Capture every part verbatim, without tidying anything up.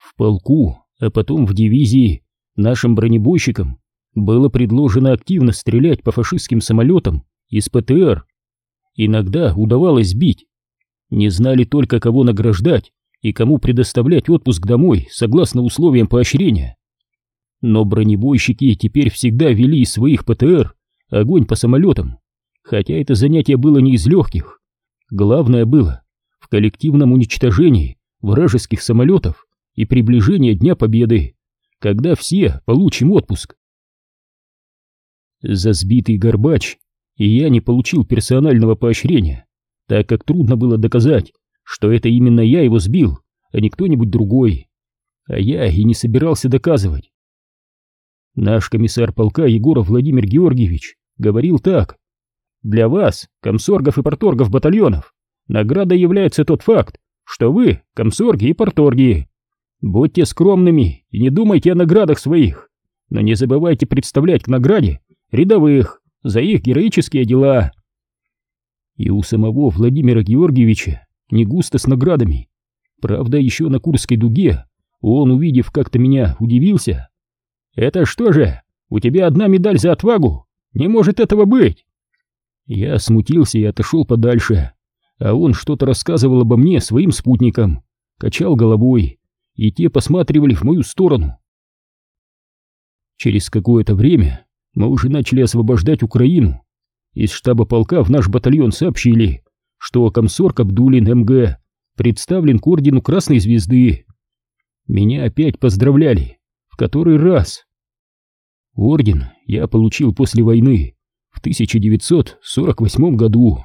В полку, а потом в дивизии нашим бронебойщикам было предложено активно стрелять по фашистским самолетам из ПТР. Иногда удавалось сбить. Не знали только, кого награждать и кому предоставлять отпуск домой согласно условиям поощрения. Но бронебойщики теперь всегда вели из своих ПТР огонь по самолетам, хотя это занятие было не из легких. Главное было в коллективном уничтожении вражеских самолетов и приближении Дня Победы, когда все получим отпуск. За сбитый Горбач и я не получил персонального поощрения, так как трудно было доказать, что это именно я его сбил, а не кто-нибудь другой. А я и не собирался доказывать. Наш комиссар полка Егоров Владимир Георгиевич говорил так: для вас, комсоргов и парторгов батальонов, наградой является тот факт, что вы комсорги и парторги. Будьте скромными и не думайте о наградах своих, но не забывайте представлять к награде рядовых за их героические дела. И у самого Владимира Георгиевича не густо с наградами. Правда, еще на Курской дуге он, увидев как-то меня, удивился. «Это что же, у тебя одна медаль за отвагу? Не может этого быть!» Я смутился и отошел подальше, а он что-то рассказывал обо мне своим спутникам, качал головой, и те посматривали в мою сторону. Через какое-то время мы уже начали освобождать Украину. Из штаба полка в наш батальон сообщили, что комсорг Абдулин эм гэ представлен к ордену Красной Звезды. Меня опять поздравляли, в который раз. Орден я получил после войны в тысяча девятьсот сорок восьмом году.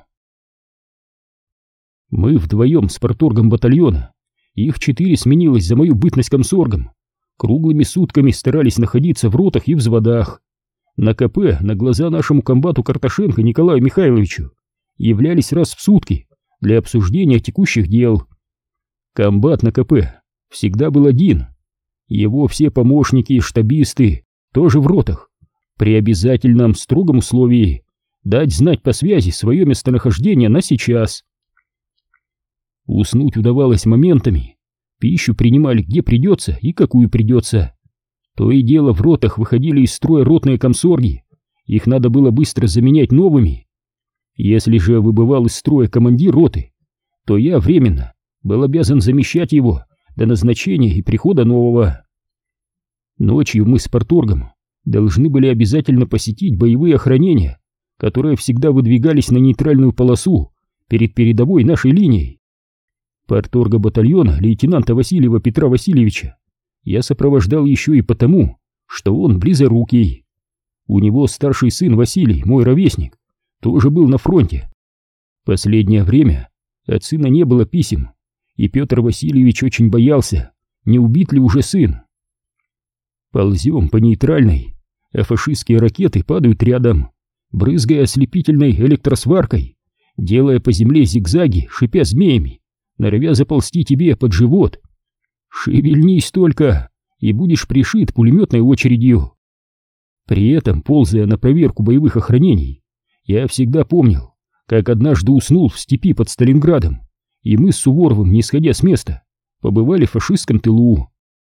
Мы вдвоем с парторгом батальона, их четыре сменилось за мою бытность комсоргом, круглыми сутками старались находиться в ротах и взводах. На КП на глаза нашему комбату Карташенко Николаю Михайловичу являлись раз в сутки для обсуждения текущих дел. Комбат на КП всегда был один. Его все помощники и штабисты тоже в ротах, при обязательном строгом условии дать знать по связи свое местонахождение на сейчас. Уснуть удавалось моментами, пищу принимали где придется и какую придется. То и дело в ротах выходили из строя ротные комсорги, их надо было быстро заменять новыми. Если же выбывал из строя командир роты, то я временно был обязан замещать его до назначения и прихода нового. Ночью мы с парторгом должны были обязательно посетить боевые охранения, которые всегда выдвигались на нейтральную полосу перед передовой нашей линией. Парторга батальона лейтенанта Васильева Петра Васильевича я сопровождал еще и потому, что он близорукий. У него старший сын Василий, мой ровесник, тоже был на фронте. Последнее время от сына не было писем, и Петр Васильевич очень боялся, не убит ли уже сын. Ползем по нейтральной, а фашистские ракеты падают рядом, брызгая ослепительной электросваркой, делая по земле зигзаги, шипя змеями, норовя заползти тебе под живот. Шевельнись только, и будешь пришит пулеметной очередью. При этом, ползая на проверку боевых охранений, я всегда помнил, как однажды уснул в степи под Сталинградом, и мы с Суворовым, не сходя с места, побывали в фашистском тылу.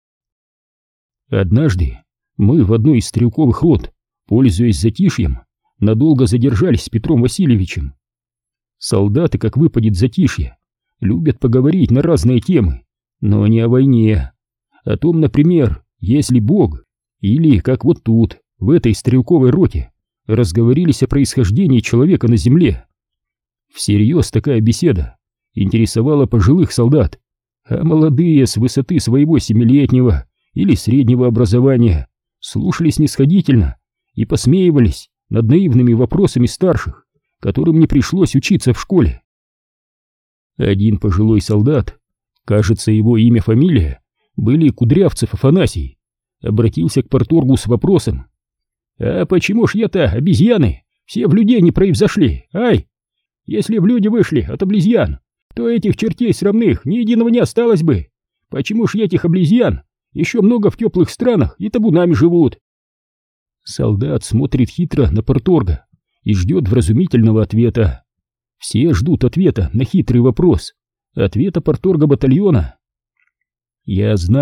Однажды мы в одной из стрелковых рот, пользуясь затишьем, надолго задержались с Петром Васильевичем. Солдаты, как выпадет затишье, любят поговорить на разные темы, но не о войне. О том, например, если Бог, или, как вот тут, в этой стрелковой роте, разговорились о происхождении человека на земле. Всерьез такая беседа интересовала пожилых солдат, а молодые с высоты своего семилетнего или среднего образования слушали снисходительно и посмеивались над наивными вопросами старших, которым не пришлось учиться в школе. Один пожилой солдат, кажется, его имя-фамилия были Кудрявцев Афанасий, обратился к парторгу с вопросом: «А почему ж я-то, обезьяны, все в людей не превзошли, ай? Если в люди вышли от обезьян, то этих чертей срамных ни единого не осталось бы. Почему ж этих обезьян еще много в теплых странах и табунами живут?» Солдат смотрит хитро на парторга и ждет вразумительного ответа. Все ждут ответа на хитрый вопрос, ответа парторга батальона. Я знаю,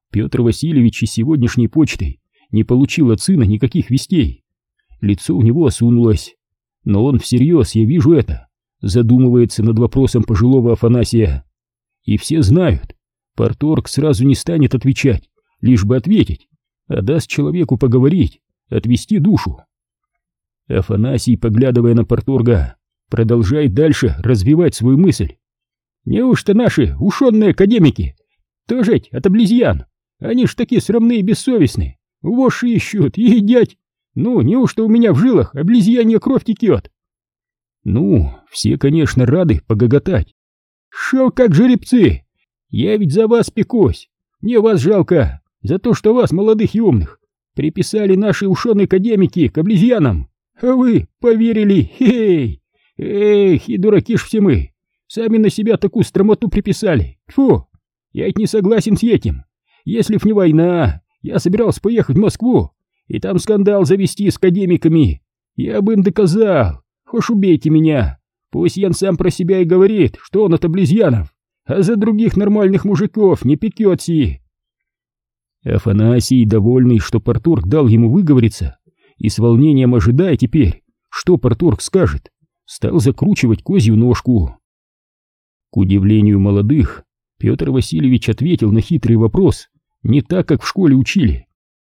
Петр Васильевич из сегодняшней почты не получил от сына никаких вестей. Лицо у него осунулось, но он всерьез, я вижу это, задумывается над вопросом пожилого Афанасия. И все знают, парторг сразу не станет отвечать, лишь бы ответить, а даст человеку поговорить, отвести душу. Афанасий, поглядывая на парторга, продолжает дальше развивать свою мысль. Неужто наши ушённые академики тоже от обезьян? Они ж такие срамные и бессовестные, вошь ищут и едят. Ну, неужто у меня в жилах обезьянья кровь текет? Ну, все, конечно, рады погоготать. Шо как жеребцы? Я ведь за вас пекусь. Мне вас жалко за то, что вас, молодых и умных, приписали наши ушёные академики к обезьянам. А вы поверили, эй, эх, и дураки ж все мы. Сами на себя такую стромоту приписали. Фу, я ведь не согласен с этим. Если б не война, я собирался поехать в Москву и там скандал завести с академиками. Я бы им доказал, хошь убейте меня. Пусть Ян сам про себя и говорит, что он от обезьянов, а за других нормальных мужиков не пекётся. Афанасий, довольный, что парторг дал ему выговориться, и с волнением ожидая теперь, что парторг скажет, стал закручивать козью ножку. К удивлению молодых, Петр Васильевич ответил на хитрый вопрос не так, как в школе учили.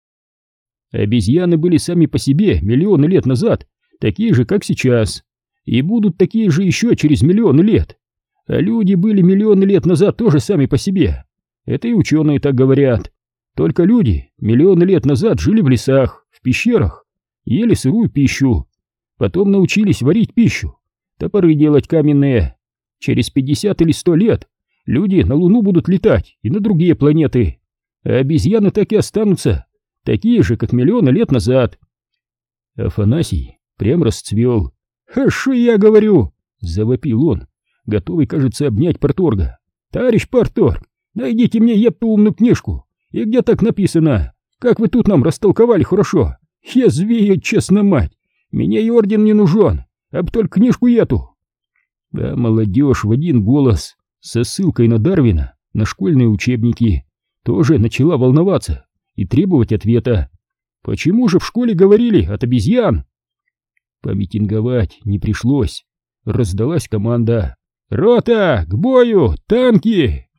Обезьяны были сами по себе миллионы лет назад, такие же, как сейчас, и будут такие же еще через миллионы лет. А люди были миллионы лет назад тоже сами по себе. Это и ученые так говорят. Только люди миллионы лет назад жили в лесах, в пещерах, ели сырую пищу, потом научились варить пищу, топоры делать каменные. Через пятьдесят или сто лет люди на Луну будут летать и на другие планеты, а обезьяны так и останутся, такие же, как миллионы лет назад. Афанасий прям расцвел. «А шо я говорю?» — завопил он, готовый, кажется, обнять парторга. «Товарищ парторг, найдите мне епту умную книжку, и где так написано, как вы тут нам растолковали хорошо. Язви, честно мать, мне и орден не нужен, а б только книжку эту». А молодежь в один голос, со ссылкой на Дарвина, на школьные учебники, тоже начала волноваться и требовать ответа. Почему же в школе говорили от обезьян? Помитинговать не пришлось. Раздалась команда: «Рота, к бою! Танки!»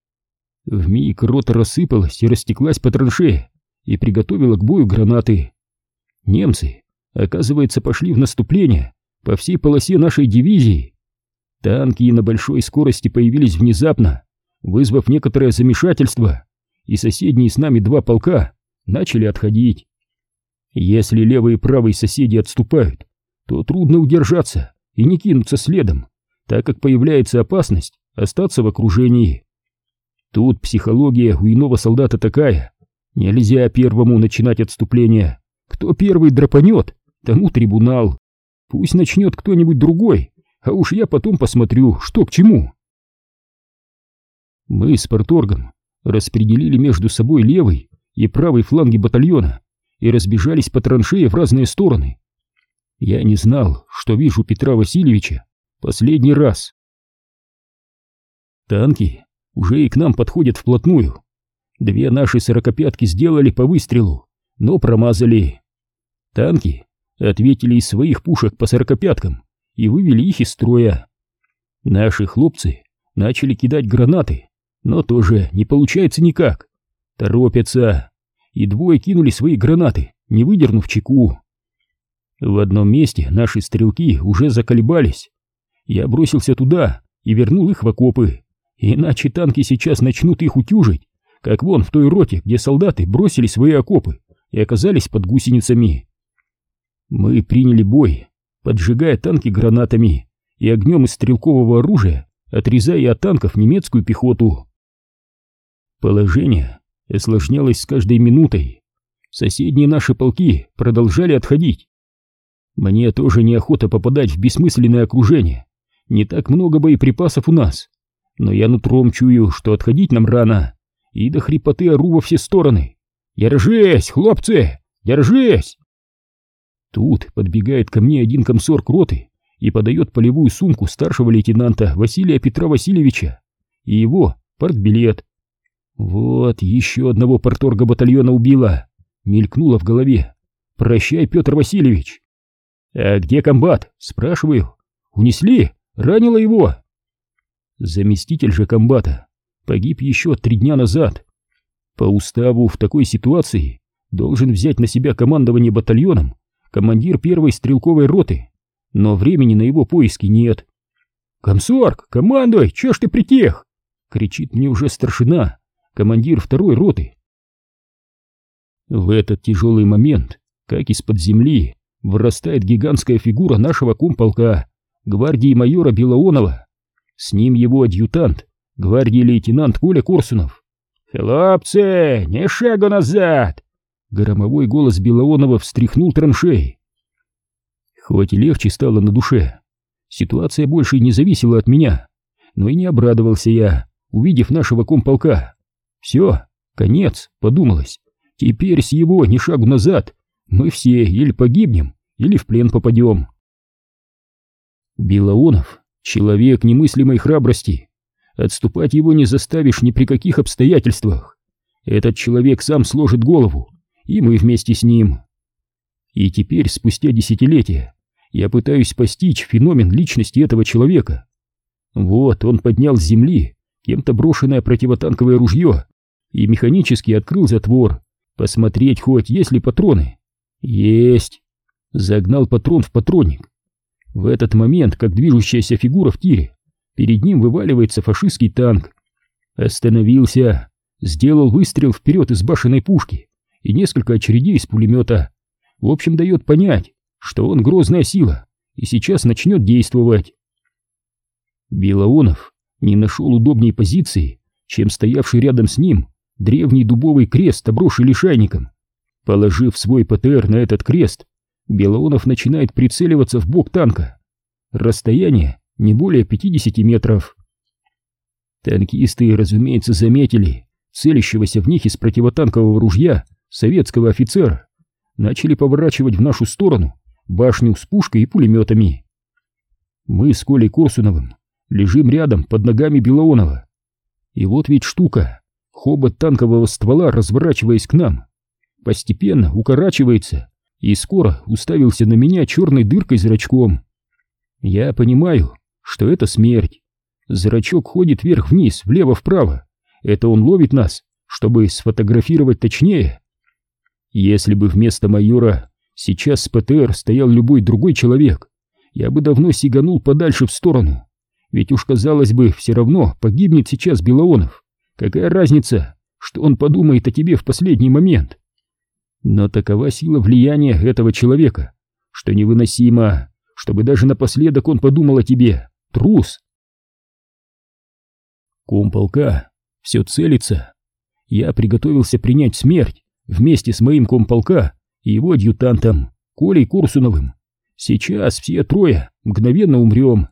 Вмиг рота рассыпалась и растеклась по траншее и приготовила к бою гранаты. Немцы, оказывается, пошли в наступление по всей полосе нашей дивизии. Танки на большой скорости появились внезапно, вызвав некоторое замешательство, и соседние с нами два полка начали отходить. Если левый и правый соседи отступают, то трудно удержаться и не кинуться следом, так как появляется опасность остаться в окружении. Тут психология у иного солдата такая: нельзя первому начинать отступление. Кто первый драпанет, тому трибунал. Пусть начнет кто-нибудь другой, а уж я потом посмотрю, что к чему. Мы с парторгом распределили между собой левый и правый фланги батальона и разбежались по траншее в разные стороны. Я не знал, что вижу Петра Васильевича последний раз. Танки уже и к нам подходят вплотную. Две наши сорокопятки сделали по выстрелу, но промазали. Танки ответили из своих пушек по сорокопяткам и вывели их из строя. Наши хлопцы начали кидать гранаты, но тоже не получается никак. Торопятся, и двое кинули свои гранаты, не выдернув чеку. В одном месте наши стрелки уже заколебались. Я бросился туда и вернул их в окопы, иначе танки сейчас начнут их утюжить, как вон в той роте, где солдаты бросили свои окопы и оказались под гусеницами. Мы приняли бой, поджигая танки гранатами и огнем из стрелкового оружия, отрезая от танков немецкую пехоту. Положение осложнялось с каждой минутой. Соседние наши полки продолжали отходить. Мне тоже неохота попадать в бессмысленное окружение. Не так много боеприпасов у нас, но я нутром чую, что отходить нам рано, и до хрипоты ору во все стороны. «Держись, хлопцы! Держись!» Тут подбегает ко мне один комсорг роты и подает полевую сумку старшего лейтенанта Василия Петра Васильевича и его партбилет. Вот, еще одного парторга батальона убило, мелькнуло в голове. Прощай, Петр Васильевич. А где комбат? Спрашиваю. Унесли? Ранило его? Заместитель же комбата погиб еще три дня назад. По уставу в такой ситуации должен взять на себя командование батальоном командир первой стрелковой роты, но времени на его поиски нет. «Комсорг, командуй, че ж ты притих?» — кричит мне уже старшина, командир второй роты. В этот тяжелый момент, как из-под земли, вырастает гигантская фигура нашего комполка, гвардии майора Белоонова. С ним его адъютант, гвардии лейтенант Коля Корсунов. «Хлопцы, не шагу назад!» Громовой голос Белоонова встряхнул траншеи. Хоть и легче стало на душе, ситуация больше не зависела от меня, но и не обрадовался я, увидев нашего комполка. Все, конец, подумалось. Теперь с его ни шагу назад мы все или погибнем, или в плен попадем. Белоонов — человек немыслимой храбрости. Отступать его не заставишь ни при каких обстоятельствах. Этот человек сам сложит голову, и мы вместе с ним. И теперь, спустя десятилетия, я пытаюсь постичь феномен личности этого человека. Вот он поднял с земли кем-то брошенное противотанковое ружье и механически открыл затвор, посмотреть хоть есть ли патроны. Есть. Загнал патрон в патронник. В этот момент, как движущаяся фигура в тире, перед ним вываливается фашистский танк. Остановился, сделал выстрел вперед из башенной пушки и несколько очередей из пулемета. В общем, дает понять, что он грозная сила и сейчас начнет действовать. Белоонов не нашел удобней позиции, чем стоявший рядом с ним древний дубовый крест, обросший лишайником. Положив свой ПТР на этот крест, Белоонов начинает прицеливаться в бок танка. Расстояние не более пятидесяти метров. Танкисты, разумеется, заметили целящегося в них из противотанкового ружья советского офицера, начали поворачивать в нашу сторону башню с пушкой и пулеметами. Мы с Колей Корсуновым лежим рядом под ногами Белоонова. И вот ведь штука, хобот танкового ствола, разворачиваясь к нам, постепенно укорачивается и скоро уставился на меня черной дыркой зрачком. Я понимаю, что это смерть. Зрачок ходит вверх-вниз, влево-вправо. Это он ловит нас, чтобы сфотографировать точнее. Если бы вместо майора сейчас с ПТР стоял любой другой человек, я бы давно сиганул подальше в сторону. Ведь уж, казалось бы, все равно погибнет сейчас Белоонов. Какая разница, что он подумает о тебе в последний момент? Но такова сила влияния этого человека, что невыносимо, чтобы даже напоследок он подумал о тебе. Трус. Комполка все целится. Я приготовился принять смерть вместе с моим комполка и его адъютантом Колей Корсуновым. Сейчас все трое мгновенно умрем.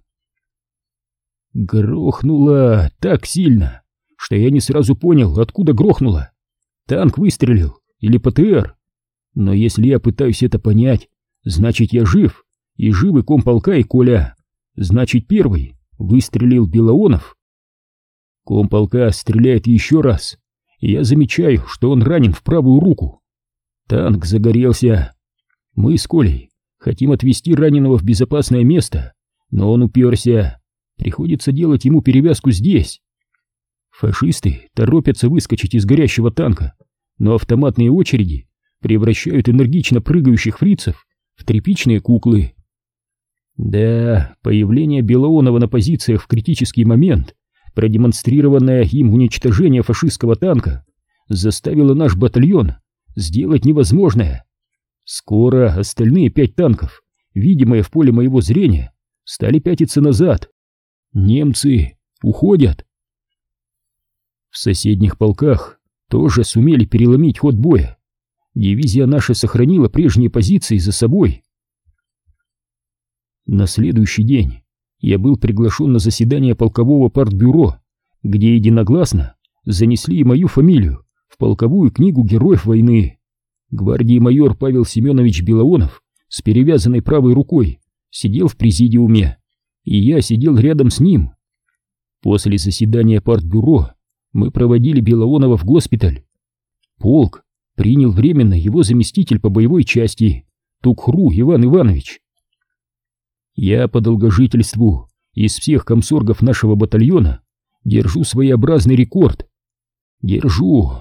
Грохнуло так сильно, что я не сразу понял, откуда грохнуло. Танк выстрелил или ПТР. Но если я пытаюсь это понять, значит я жив, и живы комполка и Коля. Значит, первый выстрелил Белоонов. Комполка стреляет еще раз, и я замечаю, что он ранен в правую руку. Танк загорелся. Мы с Колей хотим отвезти раненого в безопасное место, но он уперся. Приходится делать ему перевязку здесь. Фашисты торопятся выскочить из горящего танка, но автоматные очереди превращают энергично прыгающих фрицев в тряпичные куклы. Да, появление Белоонова на позициях в критический момент, продемонстрированное им уничтожение фашистского танка, заставило наш батальон сделать невозможное. Скоро остальные пять танков, видимые в поле моего зрения, стали пятиться назад. Немцы уходят. В соседних полках тоже сумели переломить ход боя. Дивизия наша сохранила прежние позиции за собой. На следующий день я был приглашен на заседание полкового партбюро, где единогласно занесли и мою фамилию в полковую книгу героев войны. Гвардии майор Павел Семенович Белоонов с перевязанной правой рукой сидел в президиуме, и я сидел рядом с ним. После заседания партбюро мы проводили Белоонова в госпиталь. Полк принял временно его заместитель по боевой части Тукхру Иван Иванович. Я по долгожительству из всех комсоргов нашего батальона держу своеобразный рекорд. Держу.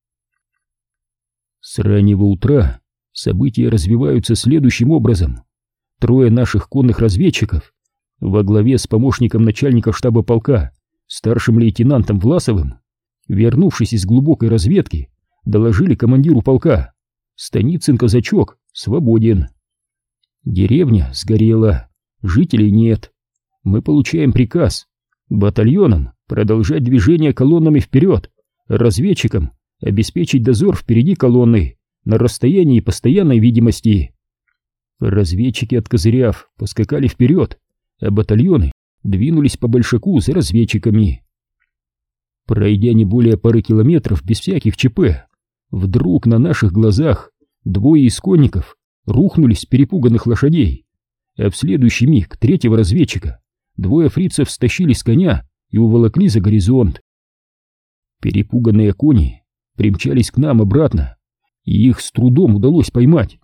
С раннего утра события развиваются следующим образом. Трое наших конных разведчиков во главе с помощником начальника штаба полка, старшим лейтенантом Власовым, вернувшись из глубокой разведки, доложили командиру полка: Станицын-казачок свободен. Деревня сгорела, жителей нет. Мы получаем приказ батальонам продолжать движение колоннами вперед, разведчикам обеспечить дозор впереди колонны на расстоянии постоянной видимости. Разведчики, откозыряв, поскакали вперед, а батальоны двинулись по большаку за разведчиками. Пройдя не более пары километров без всяких ЧП, вдруг на наших глазах двое из конников рухнулись с перепуганных лошадей, а в следующий миг третьего разведчика двое фрицев стащили с коня и уволокли за горизонт. Перепуганные кони примчались к нам обратно, и их с трудом удалось поймать.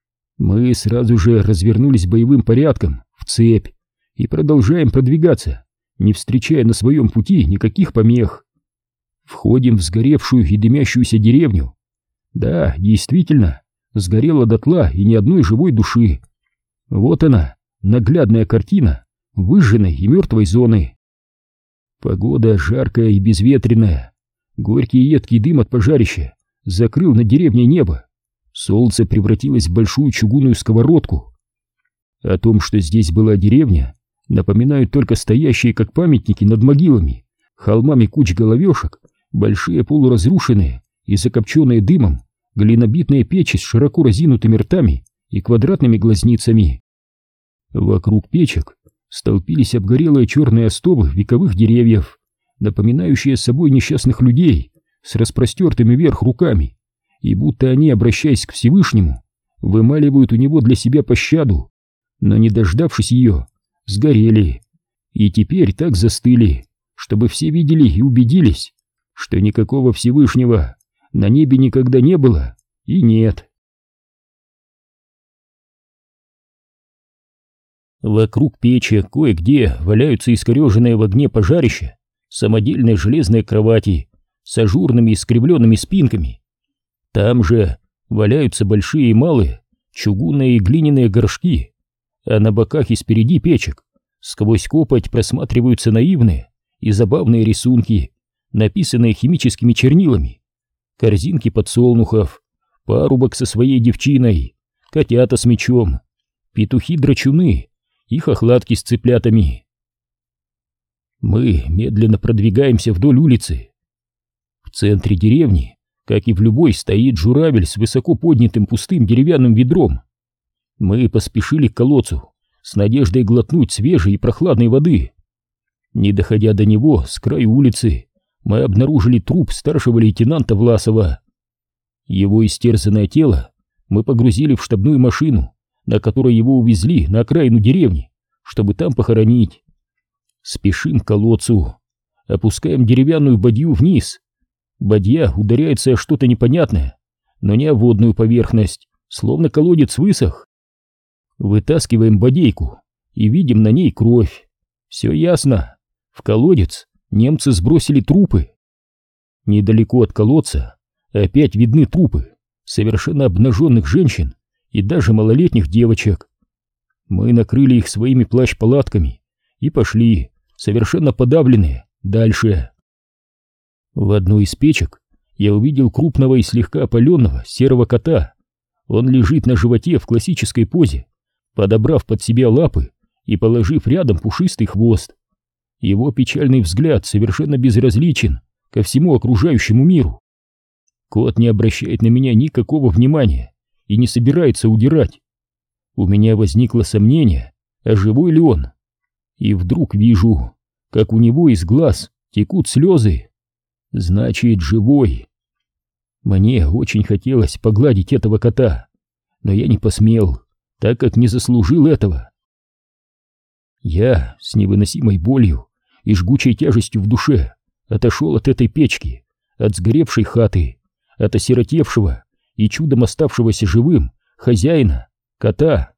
Мы сразу же развернулись боевым порядком в цепь и продолжаем продвигаться, не встречая на своем пути никаких помех. Входим в сгоревшую и дымящуюся деревню. Да, действительно, сгорела дотла и ни одной живой души. Вот она, наглядная картина выжженной и мертвой зоны. Погода жаркая и безветренная. Горький и едкий дым от пожарища закрыл над деревней небо. Солнце превратилось в большую чугунную сковородку. О том, что здесь была деревня, напоминают только стоящие как памятники над могилами, холмами куч головешек, большие полуразрушенные и закопченные дымом глинобитные печи с широко разинутыми ртами и квадратными глазницами. Вокруг печек столпились обгорелые черные остовы вековых деревьев, напоминающие собой несчастных людей с распростертыми вверх руками, и будто они, обращаясь к Всевышнему, вымаливают у него для себя пощаду, но, не дождавшись ее, сгорели, и теперь так застыли, чтобы все видели и убедились, что никакого Всевышнего на небе никогда не было и нет. Вокруг печи кое-где валяются искореженные в огне пожарища самодельные железные кровати с ажурными искривленными спинками. Там же валяются большие и малые чугунные и глиняные горшки, а на боках и спереди печек сквозь копоть просматриваются наивные и забавные рисунки, написанные химическими чернилами. Корзинки подсолнухов, парубок со своей девчиной, котята с мечом, петухи-драчуны и хохлатки с цыплятами. Мы медленно продвигаемся вдоль улицы. В центре деревни, как и в любой, стоит журавель с высоко поднятым пустым деревянным ведром. Мы поспешили к колодцу с надеждой глотнуть свежей и прохладной воды. Не доходя до него, с краю улицы, мы обнаружили труп старшего лейтенанта Власова. Его истерзанное тело мы погрузили в штабную машину, на которой его увезли на окраину деревни, чтобы там похоронить. Спешим к колодцу, опускаем деревянную бадью вниз. Бадья ударяется о что-то непонятное, но не о водную поверхность, словно колодец высох. Вытаскиваем бодейку и видим на ней кровь. Все ясно, в колодец немцы сбросили трупы. Недалеко от колодца опять видны трупы совершенно обнаженных женщин и даже малолетних девочек. Мы накрыли их своими плащ-палатками и пошли, совершенно подавленные, дальше. В одной из печек я увидел крупного и слегка опаленного серого кота. Он лежит на животе в классической позе, подобрав под себя лапы и положив рядом пушистый хвост. Его печальный взгляд совершенно безразличен ко всему окружающему миру. Кот не обращает на меня никакого внимания и не собирается удирать. У меня возникло сомнение, а живой ли он. И вдруг вижу, как у него из глаз текут слезы. Значит, живой. Мне очень хотелось погладить этого кота, но я не посмел, так как не заслужил этого. Я с невыносимой болью и жгучей тяжестью в душе отошел от этой печки, от сгоревшей хаты, от осиротевшего и чудом оставшегося живым хозяина, кота.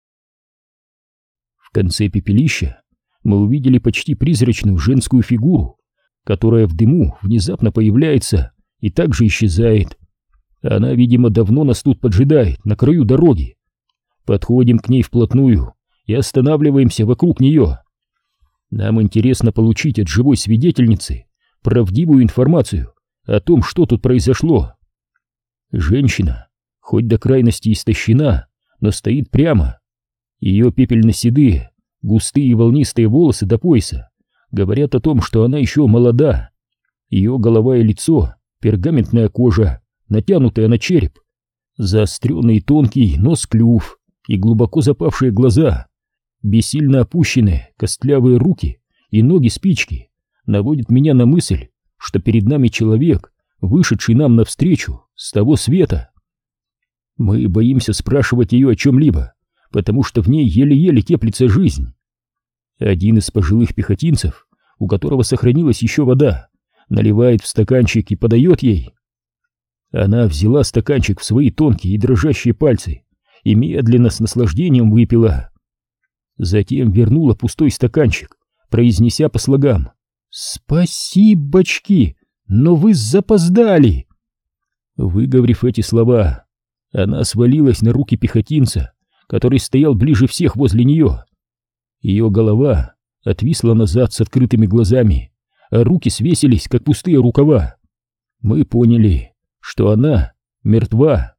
В конце пепелища мы увидели почти призрачную женскую фигуру, которая в дыму внезапно появляется и также исчезает. Она, видимо, давно нас тут поджидает, на краю дороги. Подходим к ней вплотную и останавливаемся вокруг нее. Нам интересно получить от живой свидетельницы правдивую информацию о том, что тут произошло. Женщина, хоть до крайности истощена, но стоит прямо. Ее пепельно-седые, густые и волнистые волосы до пояса говорят о том, что она еще молода. Ее голова и лицо, пергаментная кожа, натянутая на череп, заостренный тонкий нос-клюв и глубоко запавшие глаза, бессильно опущенные костлявые руки и ноги-спички наводят меня на мысль, что перед нами человек, вышедший нам навстречу с того света. Мы боимся спрашивать ее о чем-либо, потому что в ней еле-еле теплится жизнь. Один из пожилых пехотинцев, у которого сохранилась еще вода, наливает в стаканчик и подает ей. Она взяла стаканчик в свои тонкие и дрожащие пальцы и медленно с наслаждением выпила. Затем вернула пустой стаканчик, произнеся по слогам: «Спасибочки, но вы запоздали!» Выговорив эти слова, она свалилась на руки пехотинца, который стоял ближе всех возле нее. Ее голова отвисла назад с открытыми глазами, а руки свесились, как пустые рукава. Мы поняли, что она мертва.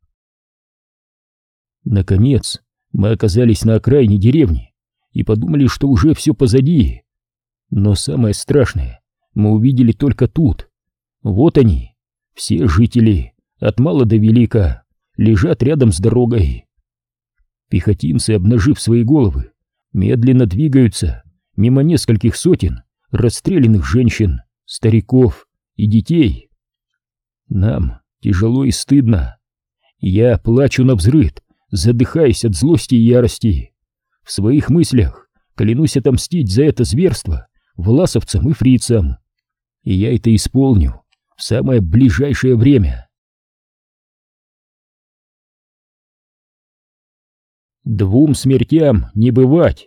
Наконец, мы оказались на окраине деревни и подумали, что уже все позади. Но самое страшное мы увидели только тут. Вот они, все жители, от мала до велика, лежат рядом с дорогой. Пехотинцы, обнажив свои головы, медленно двигаются мимо нескольких сотен расстрелянных женщин, стариков и детей. Нам тяжело и стыдно. Я плачу навзрыд, задыхаясь от злости и ярости. В своих мыслях клянусь отомстить за это зверство власовцам и фрицам. И я это исполню в самое ближайшее время. Двум смертям не бывать.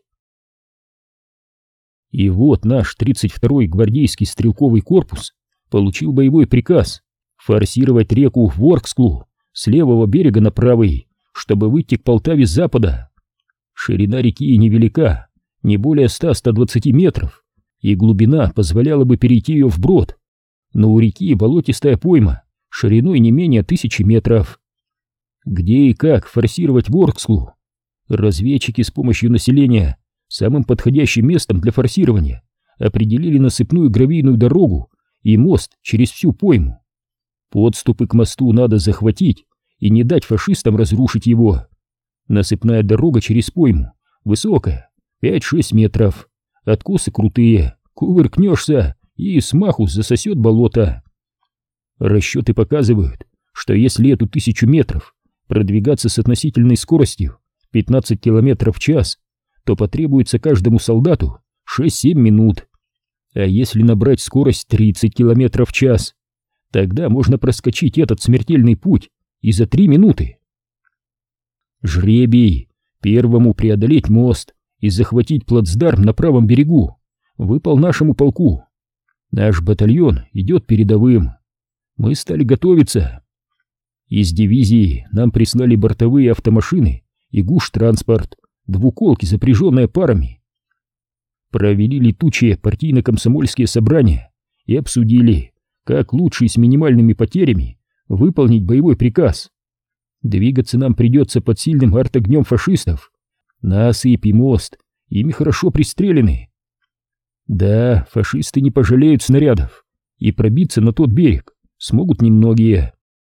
И вот наш тридцать второй гвардейский стрелковый корпус получил боевой приказ форсировать реку Ворксклу с левого берега на правый, чтобы выйти к Полтаве с запада. Ширина реки невелика, не более ста — ста двадцати метров, и глубина позволяла бы перейти ее вброд, но у реки болотистая пойма шириной не менее тысячи метров. Где и как форсировать Ворксклу? Разведчики с помощью населения самым подходящим местом для форсирования определили насыпную гравийную дорогу и мост через всю пойму. Подступы к мосту надо захватить и не дать фашистам разрушить его. Насыпная дорога через пойму высокая, пять-шесть метров, откосы крутые, кувыркнешься и смаху засосет болото. Расчеты показывают, что если эту тысячу метров продвигаться с относительной скоростью пятнадцать километров в час, то потребуется каждому солдату шесть-семь минут. А если набрать скорость тридцать километров в час, тогда можно проскочить этот смертельный путь и за три минуты. Жребий первому преодолеть мост и захватить плацдарм на правом берегу выпал нашему полку. Наш батальон идет передовым. Мы стали готовиться. Из дивизии нам прислали бортовые автомашины и гуш-транспорт, двуколки, запряженные парами. Провели летучие партийно-комсомольские собрания и обсудили, как лучше и с минимальными потерями выполнить боевой приказ. Двигаться нам придется под сильным артогнем фашистов. Насыпь и мост ими хорошо пристрелены. Да, фашисты не пожалеют снарядов, и пробиться на тот берег смогут немногие.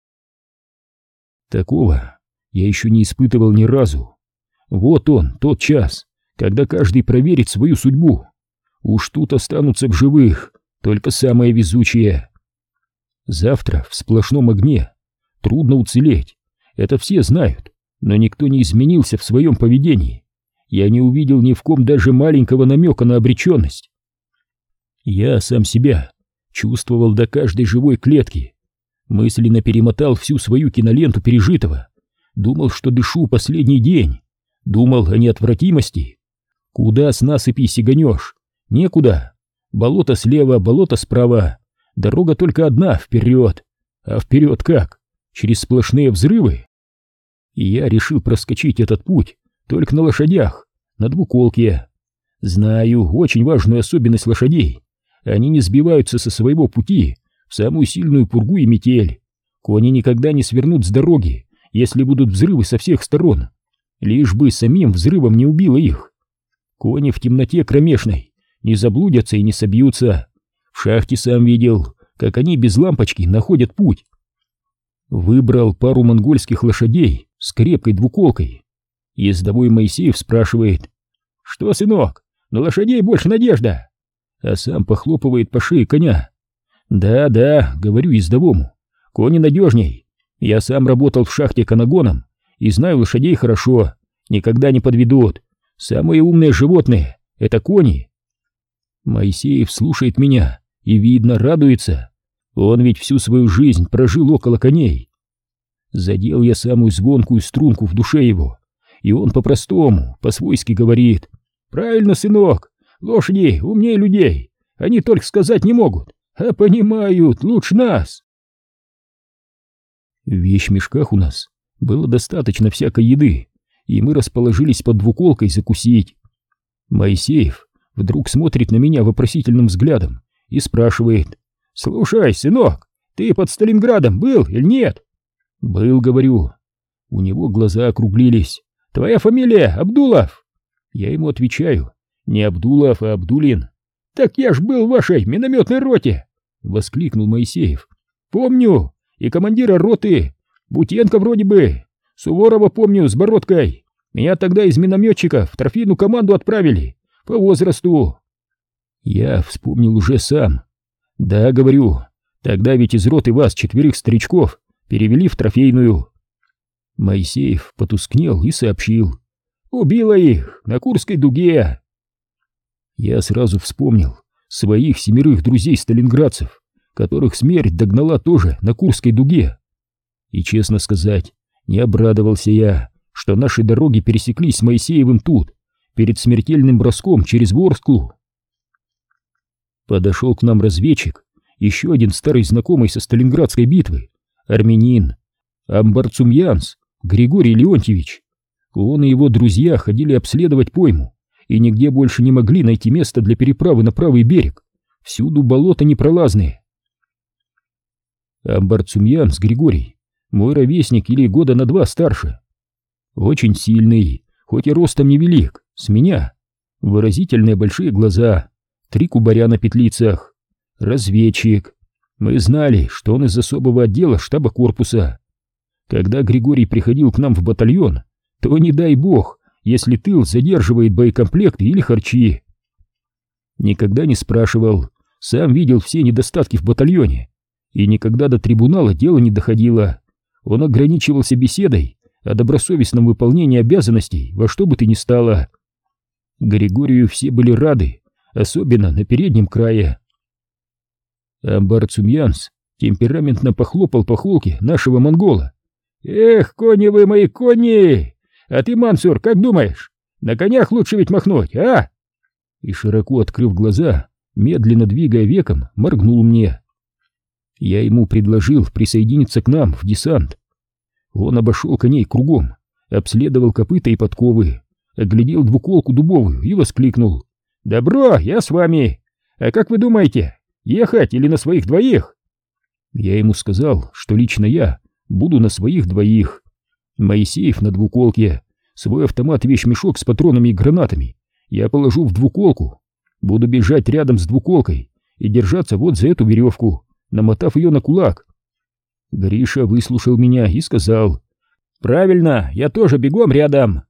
Такого я еще не испытывал ни разу. Вот он, тот час, когда каждый проверит свою судьбу. Уж тут останутся в живых только самые везучие. Завтра в сплошном огне трудно уцелеть, это все знают, но никто не изменился в своем поведении. Я не увидел ни в ком даже маленького намека на обреченность. Я сам себя чувствовал до каждой живой клетки. Мысленно перемотал всю свою киноленту пережитого. Думал, что дышу последний день. Думал о неотвратимости. Куда с насыпи сиганешь? Некуда. Болото слева, болото справа. Дорога только одна, вперед. А вперед как? Через сплошные взрывы? И я решил проскочить этот путь только на лошадях, на двуколке. Знаю очень важную особенность лошадей. Они не сбиваются со своего пути в самую сильную пургу и метель. Кони никогда не свернут с дороги, если будут взрывы со всех сторон. Лишь бы самим взрывом не убило их. Кони в темноте кромешной не заблудятся и не собьются. В шахте сам видел, как они без лампочки находят путь. Выбрал пару монгольских лошадей с крепкой двуколкой. Ездовой Моисеев спрашивает: «Что, сынок, на лошадей больше надежда?» А сам похлопывает по шее коня. «Да-да», — говорю ездовому, — «кони надежней. Я сам работал в шахте канагоном и знаю лошадей хорошо, никогда не подведут. Самые умные животные — это кони». Моисеев слушает меня и, видно, радуется. Он ведь всю свою жизнь прожил около коней. Задел я самую звонкую струнку в душе его, и он по-простому, по-свойски говорит: «Правильно, сынок, лошади умнее людей, они только сказать не могут, а понимают лучше нас». В вещмешках у нас было достаточно всякой еды, и мы расположились под двуколкой закусить. Моисеев вдруг смотрит на меня вопросительным взглядом и спрашивает: «Слушай, сынок, ты под Сталинградом был или нет?» «Был», — говорю. У него глаза округлились. «Твоя фамилия Абдулов?» Я ему отвечаю: «Не Абдулов, а Абдулин». «Так я ж был в вашей минометной роте!» — воскликнул Моисеев. «Помню, и командира роты, Бутенко вроде бы, Суворова помню с бородкой. Меня тогда из минометчиков в трофейную команду отправили, по возрасту». Я вспомнил уже сам. «Да, — говорю, — тогда ведь из роты вас, четверых старичков, перевели в трофейную». Моисеев потускнел и сообщил: «Убила их на Курской дуге». Я сразу вспомнил своих семерых друзей-сталинградцев, которых смерть догнала тоже на Курской дуге. И, честно сказать, не обрадовался я, что наши дороги пересеклись с Моисеевым тут, перед смертельным броском через Ворсклу. Подошел к нам разведчик, еще один старый знакомый со Сталинградской битвы, армянин, Амбарцумьянс Григорий Леонтьевич. Он и его друзья ходили обследовать пойму и нигде больше не могли найти место для переправы на правый берег. Всюду болота непролазные. Амбарцумьянс Григорий мой ровесник или года на два старше. Очень сильный, хоть и ростом невелик, с меня. Выразительные большие глаза, три кубаря на петлицах. Разведчик. Мы знали, что он из особого отдела штаба корпуса. Когда Григорий приходил к нам в батальон, то не дай бог, если тыл задерживает боекомплекты или харчи. Никогда не спрашивал, сам видел все недостатки в батальоне, и никогда до трибунала дело не доходило. Он ограничивался беседой о добросовестном выполнении обязанностей во что бы то ни стало. Григорию все были рады, особенно на переднем крае. Амбарцумьянс темпераментно похлопал по холке нашего монгола. «Эх, кони вы мои, кони! А ты, Мансур, как думаешь, на конях лучше ведь махнуть, а?» И, широко открыв глаза, медленно двигая веком, моргнул мне. Я ему предложил присоединиться к нам в десант. Он обошел коней кругом, обследовал копыта и подковы, оглядел двуколку дубовую и воскликнул: «Добро, я с вами! А как вы думаете, ехать или на своих двоих?» Я ему сказал, что лично я буду на своих двоих. Моисеев на двуколке, свой автомат и вещмешок с патронами и гранатами я положу в двуколку. Буду бежать рядом с двуколкой и держаться вот за эту веревку, намотав ее на кулак. Гриша выслушал меня и сказал: «Правильно, я тоже бегом рядом».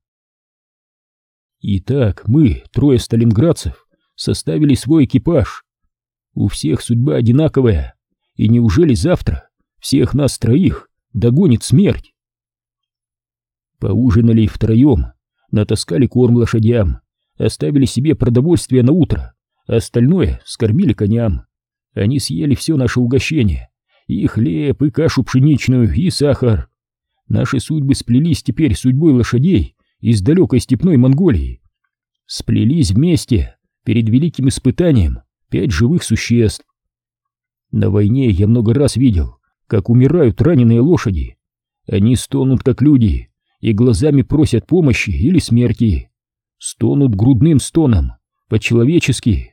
Итак, мы, трое сталинградцев, составили свой экипаж. У всех судьба одинаковая, и неужели завтра всех нас троих догонит смерть? Поужинали втроем, натаскали корм лошадям, оставили себе продовольствие на утро, а остальное скормили коням. Они съели все наше угощение, и хлеб, и кашу пшеничную, и сахар. Наши судьбы сплелись теперь судьбой лошадей из далекой степной Монголии. Сплелись вместе перед великим испытанием пять живых существ. На войне я много раз видел, как умирают раненые лошади. Они стонут, как люди, и глазами просят помощи или смерти. Стонут грудным стоном, по-человечески.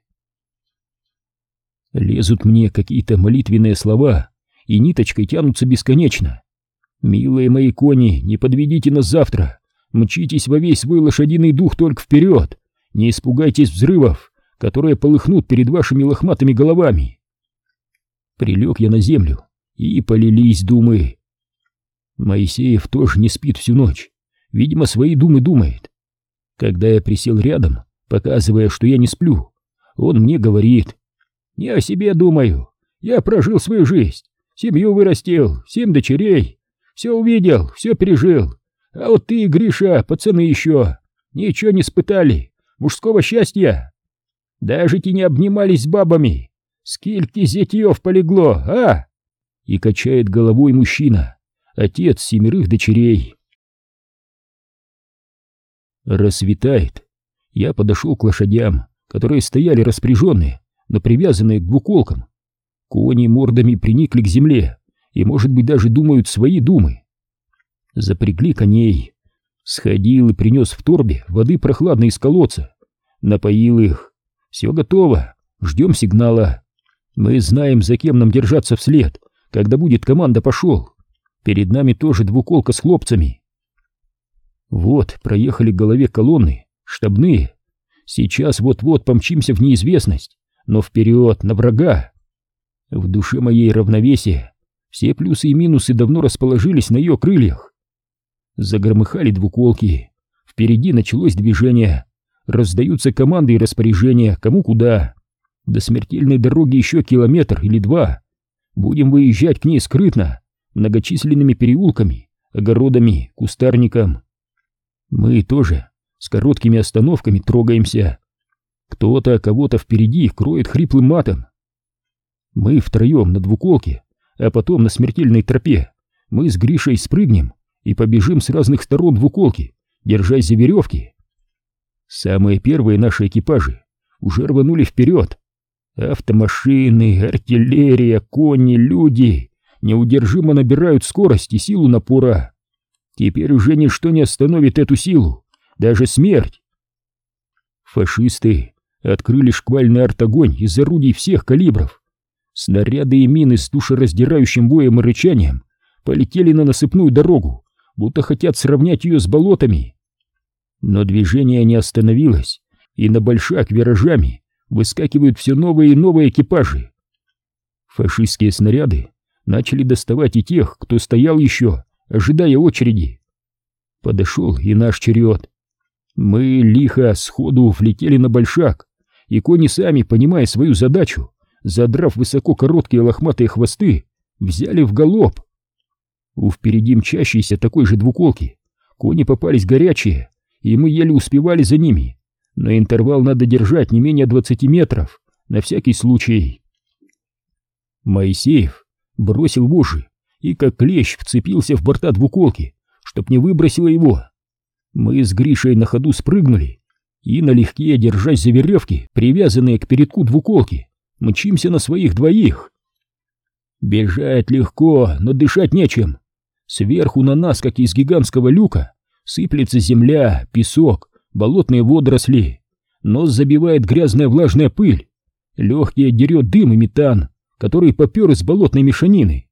Лезут мне какие-то молитвенные слова и ниточкой тянутся бесконечно. Милые мои кони, не подведите нас завтра, мчитесь во весь свой лошадиный дух только вперед, не испугайтесь взрывов, которые полыхнут перед вашими лохматыми головами. Прилег я на землю, и полились думы. Моисеев тоже не спит всю ночь, видимо, свои думы думает. Когда я присел рядом, показывая, что я не сплю, он мне говорит: «Не о себе думаю, я прожил свою жизнь, семью вырастил, семь дочерей, все увидел, все пережил, а вот ты, Гриша, пацаны еще, ничего не испытали, мужского счастья, даже те не обнимались с бабами, скільки зятьев полегло, а?» И качает головой мужчина, отец семерых дочерей. Рассветает. Я подошел к лошадям, которые стояли распряженные, но привязанные к двуколкам. Кони мордами приникли к земле и, может быть, даже думают свои думы. Запрягли коней. Сходил и принес в торбе воды прохладной из колодца. Напоил их. Все готово. Ждем сигнала. Мы знаем, за кем нам держаться вслед, когда будет команда «пошел». Перед нами тоже двуколка с хлопцами. Вот проехали к голове колонны штабные. Сейчас вот-вот помчимся в неизвестность, но вперед, на врага. В душе моей равновесие. Все плюсы и минусы давно расположились на ее крыльях. Загромыхали двуколки. Впереди началось движение. Раздаются команды и распоряжения, кому куда. До смертельной дороги еще километр или два. Будем выезжать к ней скрытно, многочисленными переулками, огородами, кустарником. Мы тоже с короткими остановками трогаемся. Кто-то кого-то впереди кроет хриплым матом. Мы втроем на двуколке, а потом на смертельной тропе мы с Гришей спрыгнем и побежим с разных сторон двуколки, держась за веревки. Самые первые наши экипажи уже рванули вперед. Автомашины, артиллерия, кони, люди неудержимо набирают скорость и силу напора. Теперь уже ничто не остановит эту силу, даже смерть. Фашисты открыли шквальный артогонь из орудий всех калибров. Снаряды и мины с душераздирающим воем и рычанием полетели на насыпную дорогу, будто хотят сравнять ее с болотами. Но движение не остановилось, и на большак виражами выскакивают все новые и новые экипажи. Фашистские снаряды начали доставать и тех, кто стоял еще, ожидая очереди. Подошел и наш черед. Мы лихо сходу влетели на большак, и кони сами, понимая свою задачу, задрав высоко короткие лохматые хвосты, взяли в галоп. У впереди мчащейся такой же двуколки кони попались горячие, и мы еле успевали за ними, но интервал надо держать не менее двадцати метров, на всякий случай. Моисеев бросил вожжи и как клещ вцепился в борта двуколки, чтоб не выбросило его. Мы с Гришей на ходу спрыгнули и налегке, держась за веревки, привязанные к передку двуколки, мчимся на своих двоих. Бежать легко, но дышать нечем. Сверху на нас, как из гигантского люка, сыплется земля, песок, болотные водоросли. Нос забивает грязная влажная пыль. Легкие дерет дым и метан, который попер из болотной мешанины.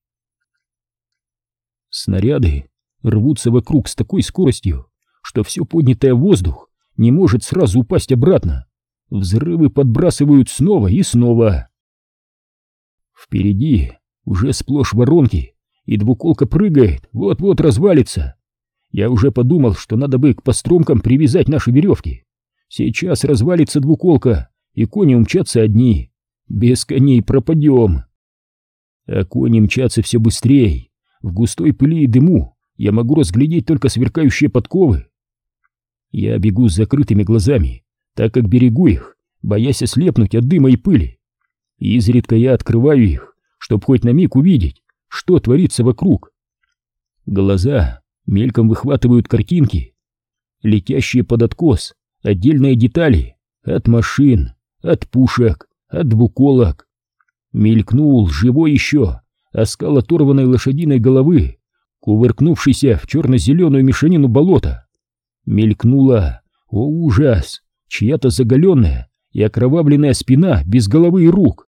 Снаряды рвутся вокруг с такой скоростью, что все поднятое в воздух не может сразу упасть обратно. Взрывы подбрасывают снова и снова. Впереди уже сплошь воронки, и двуколка прыгает, вот-вот развалится. Я уже подумал, что надо бы к постромкам привязать наши веревки. Сейчас развалится двуколка, и кони умчатся одни. Без коней пропадем. А кони мчатся все быстрее. В густой пыли и дыму я могу разглядеть только сверкающие подковы. Я бегу с закрытыми глазами, так как берегу их, боясь ослепнуть от дыма и пыли. Изредка я открываю их, чтобы хоть на миг увидеть, что творится вокруг. Глаза мельком выхватывают картинки, летящие под откос, отдельные детали от машин, от пушек, от двуколок. Мелькнул живой еще оскал оторванной лошадиной головы, кувыркнувшийся в черно-зеленую мешанину болота. Мелькнула, о ужас, чья-то заголенная и окровавленная спина без головы и рук.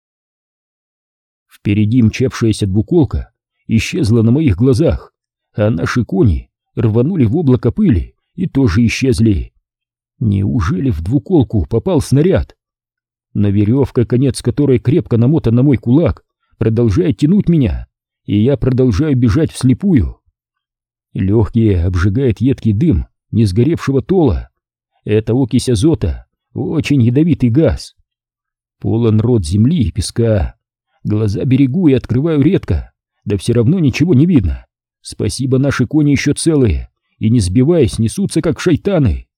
Впереди мчавшаяся двуколка исчезла на моих глазах, а наши кони рванули в облако пыли и тоже исчезли. Неужели в двуколку попал снаряд? Но веревка, конец которой крепко намотан на мой кулак, продолжает тянуть меня, и я продолжаю бежать вслепую. Легкие обжигает едкий дым несгоревшего тола. Это окись азота, очень ядовитый газ. Полон рот земли и песка. Глаза берегу и открываю редко, да все равно ничего не видно. Спасибо, наши кони еще целые, и не сбиваясь, несутся как шайтаны.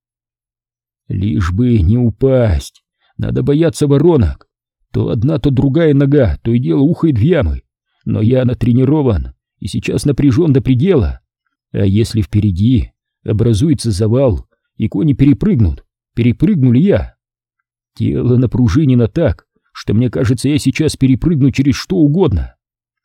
Лишь бы не упасть. Надо бояться воронок. То одна, то другая нога, то и дело ухает в ямы. Но я натренирован и сейчас напряжен до предела. А если впереди образуется завал, и кони перепрыгнут, перепрыгну ли я? Тело напружинено так, что мне кажется, я сейчас перепрыгну через что угодно.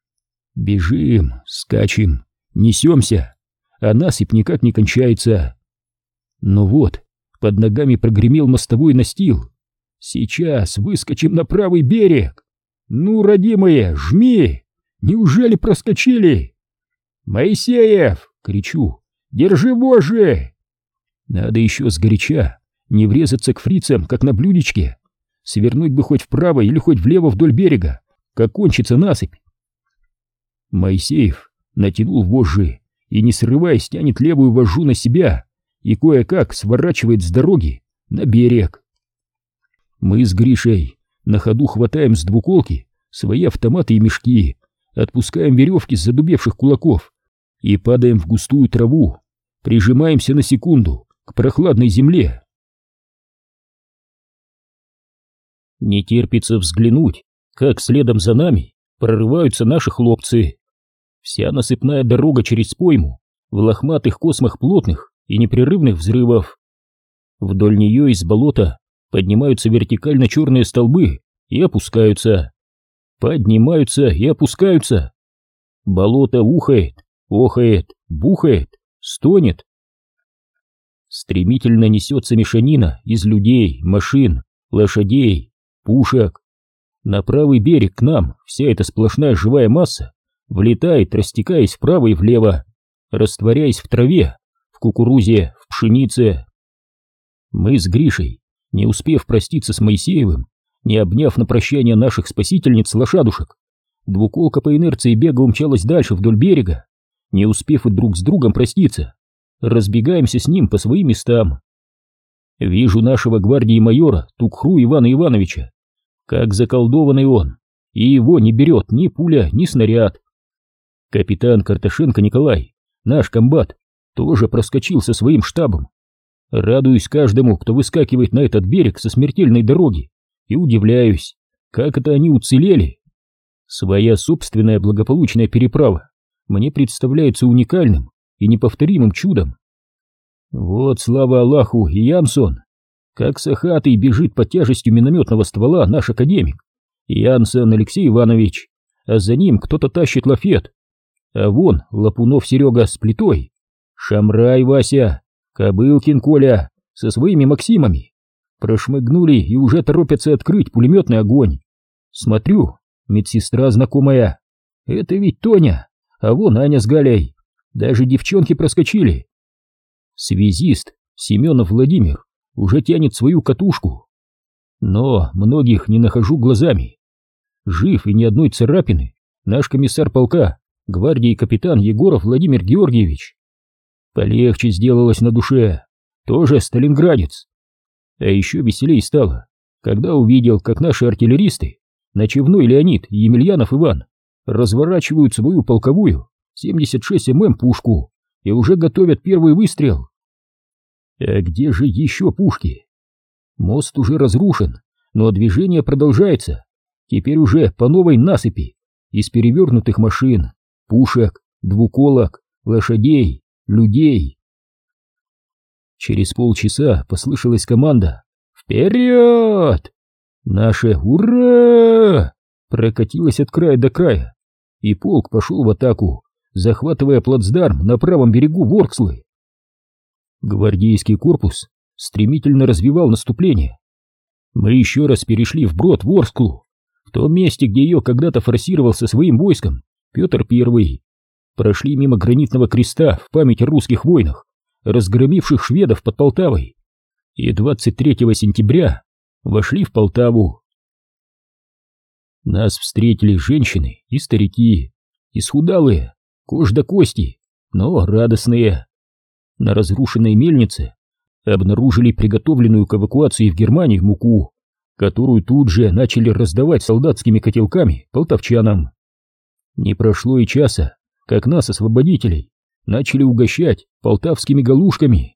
Бежим, скачем, несемся, а насыпь никак не кончается. Но вот, под ногами прогремел мостовой настил. Сейчас выскочим на правый берег. Ну, родимые, жми! Неужели проскочили? «Моисеев!» — кричу. «Держи вожжи!» Надо еще сгоряча не врезаться к фрицам, как на блюдечке. Свернуть бы хоть вправо или хоть влево вдоль берега, как кончится насыпь. Моисеев натянул вожжи и, не срываясь, тянет левую вожжу на себя и кое-как сворачивает с дороги на берег. Мы с Гришей на ходу хватаем с двуколки свои автоматы и мешки, отпускаем веревки с задубевших кулаков и падаем в густую траву, прижимаемся на секунду к прохладной земле. Не терпится взглянуть, как следом за нами прорываются наши хлопцы. Вся насыпная дорога через пойму в лохматых космах плотных и непрерывных взрывов. Вдоль нее из болота поднимаются вертикально черные столбы и опускаются. Поднимаются и опускаются. Болото ухает, охает, бухает, стонет. Стремительно несется мешанина из людей, машин, лошадей, пушек. На правый берег к нам вся эта сплошная живая масса влетает, растекаясь вправо и влево, растворяясь в траве, в кукурузе, в пшенице. Мы с Гришей, не успев проститься с Моисеевым, не обняв на прощание наших спасительниц-лошадушек, двуколка по инерции бега умчалась дальше вдоль берега, не успев и друг с другом проститься, разбегаемся с ним по своим местам. Вижу нашего гвардии майора Тукхру Ивана Ивановича, как заколдованный он, и его не берет ни пуля, ни снаряд. Капитан Карташенко Николай, наш комбат, тоже проскочил со своим штабом. Радуюсь каждому, кто выскакивает на этот берег со смертельной дороги, и удивляюсь, как это они уцелели. Своя собственная благополучная переправа мне представляется уникальным и неповторимым чудом. Вот, слава Аллаху, и Янсон, как сахатый бежит под тяжестью минометного ствола наш академик, Янсон Алексей Иванович, а за ним кто-то тащит лафет, а вон Лапунов Серега с плитой, Шамрай Вася, Кобылкин Коля со своими Максимами прошмыгнули и уже торопятся открыть пулеметный огонь. Смотрю, медсестра знакомая, это ведь Тоня, а вон Аня с Галей, даже девчонки проскочили. Связист Семенов Владимир уже тянет свою катушку, но многих не нахожу глазами. Жив и ни одной царапины наш комиссар полка, гвардии капитан Егоров Владимир Георгиевич. Полегче сделалось на душе, тоже сталинградец. А еще веселей стало, когда увидел, как наши артиллеристы, Ночевной Леонид и Емельянов Иван, разворачивают свою полковую семьдесят шесть эм эм пушку и уже готовят первый выстрел. А где же еще пушки? Мост уже разрушен, но движение продолжается. теперь уже по новой насыпи, из перевернутых машин, пушек, двуколок, лошадей, людей. Через полчаса послышалась команда «Вперед!». Наше «Ура!» прокатилось от края до края, и полк пошел в атаку, захватывая плацдарм на правом берегу Воркслы. Гвардейский корпус стремительно развивал наступление. Мы еще раз перешли вброд Ворсклу, в том месте, где ее когда-то форсировал со своим войском Петр Первый. Прошли мимо гранитного креста в память о русских войнах, разгромивших шведов под Полтавой, и двадцать третьего сентября вошли в Полтаву. Нас встретили женщины и старики, исхудалые, кожа до кости, но радостные. На разрушенной мельнице обнаружили приготовленную к эвакуации в Германию муку, которую тут же начали раздавать солдатскими котелками полтавчанам. Не прошло и часа, как нас, освободителей, начали угощать полтавскими галушками.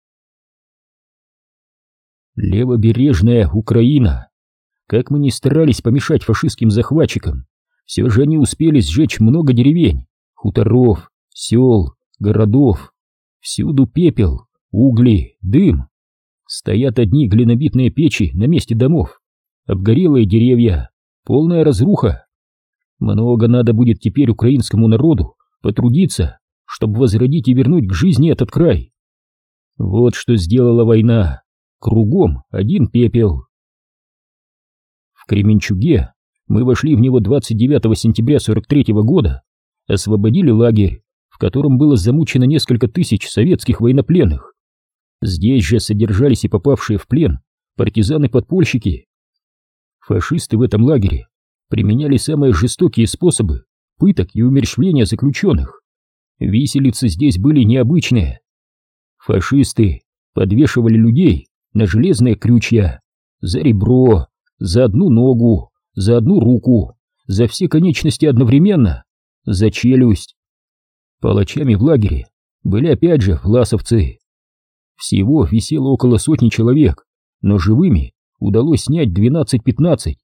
Левобережная Украина. Как мы ни старались помешать фашистским захватчикам, все же они успели сжечь много деревень, хуторов, сел, городов. Всюду пепел, угли, дым. Стоят одни глинобитные печи на месте домов, обгорелые деревья, полная разруха. Много надо будет теперь украинскому народу потрудиться, чтобы возродить и вернуть к жизни этот край. Вот что сделала война. Кругом один пепел. В Кременчуге мы вошли в него двадцать девятого сентября сорок третьего года, освободили лагерь, в котором было замучено несколько тысяч советских военнопленных. Здесь же содержались и попавшие в плен партизаны-подпольщики. Фашисты в этом лагере применяли самые жестокие способы пыток и умерщвления заключенных. Виселицы здесь были необычные. Фашисты подвешивали людей на железные крючья, за ребро, за одну ногу, за одну руку, за все конечности одновременно, за челюсть. Палачами в лагере были опять же власовцы. Всего висело около сотни человек, но живыми удалось снять двенадцать-пятнадцать.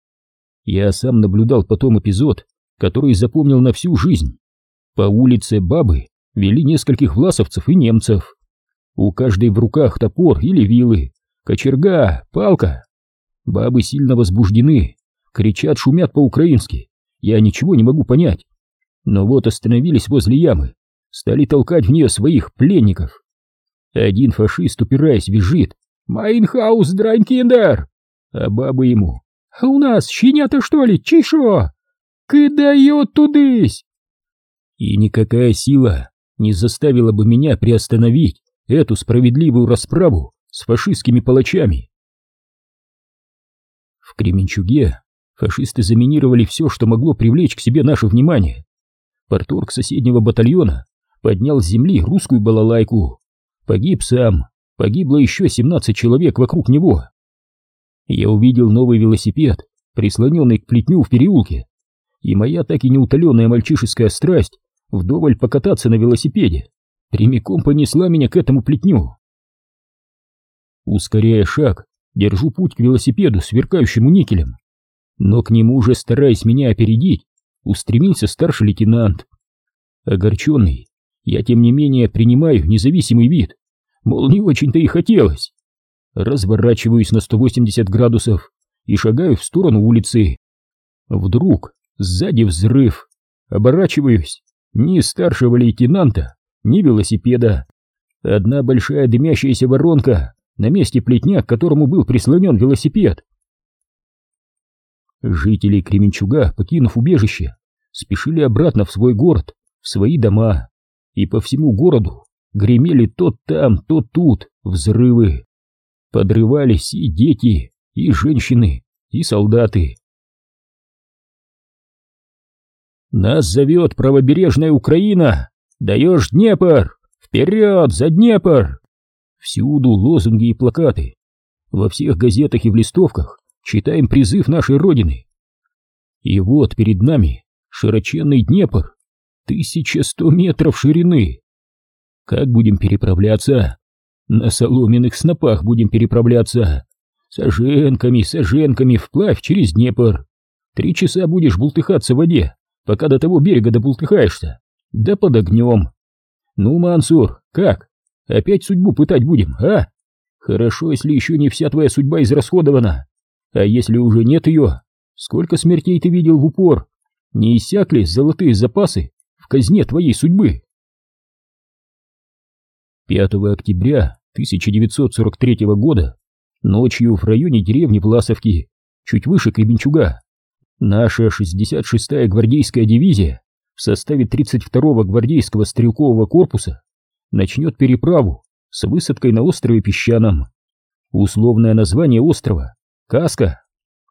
Я сам наблюдал потом эпизод, который запомнил на всю жизнь. По улице бабы вели нескольких власовцев и немцев. У каждой в руках топор или вилы, кочерга, палка. Бабы сильно возбуждены, кричат, шумят по-украински. Я ничего не могу понять. Но вот остановились возле ямы, стали толкать в нее своих пленников. Один фашист, упираясь, визжит: «Mein Haus, drei Kinder!» А баба ему: «А у нас щенята, что ли, чишо? Кидает тудысь!» И никакая сила не заставила бы меня приостановить эту справедливую расправу с фашистскими палачами. В Кременчуге фашисты заминировали все, что могло привлечь к себе наше внимание. Парторг соседнего батальона поднял с земли русскую балалайку. Погиб сам, погибло еще семнадцать человек вокруг него. Я увидел новый велосипед, прислоненный к плетню в переулке, и моя так и неутоленная мальчишеская страсть вдоволь покататься на велосипеде прямиком понесла меня к этому плетню. Ускоряя шаг, держу путь к велосипеду, сверкающему никелем, но к нему уже, стараясь меня опередить, устремился старший лейтенант. Огорченный, я тем не менее принимаю независимый вид, мол, не очень-то и хотелось. Разворачиваюсь на сто восемьдесят градусов и шагаю в сторону улицы. Вдруг сзади взрыв. Оборачиваюсь. Ни старшего лейтенанта, ни велосипеда. Одна большая дымящаяся воронка на месте плетня, к которому был прислонен велосипед. Жители Кременчуга, покинув убежище, спешили обратно в свой город, в свои дома, и по всему городу гремели то там, то тут взрывы. Подрывались и дети, и женщины, и солдаты. «Нас зовет правобережная Украина! Даешь Днепр! Вперед, за Днепр!» Всюду лозунги и плакаты. Во всех газетах и в листовках читаем призыв нашей Родины. И вот перед нами широченный Днепр, тысяча сто метров ширины. Как будем переправляться? На соломенных снопах будем переправляться. Саженками, саженками вплавь через Днепр. Три часа будешь бултыхаться в воде, пока до того берега добултыхаешься. Да под огнем. Ну, Мансур, как? Опять судьбу пытать будем, а? Хорошо, если еще не вся твоя судьба израсходована. А если уже нет ее, сколько смертей ты видел в упор? Не иссякли золотые запасы в казне твоей судьбы? пятого октября тысяча девятьсот сорок третьего года ночью в районе деревни Власовки, чуть выше Кременчуга, наша шестьдесят шестая гвардейская дивизия в составе тридцать второго гвардейского стрелкового корпуса начнет переправу с высадкой на острове Песчаном. Условное название острова — Каска.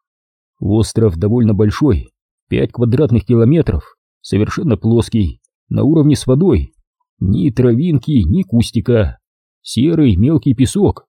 Остров довольно большой, пять квадратных километров, совершенно плоский, на уровне с водой. Ни травинки, ни кустика, серый мелкий песок.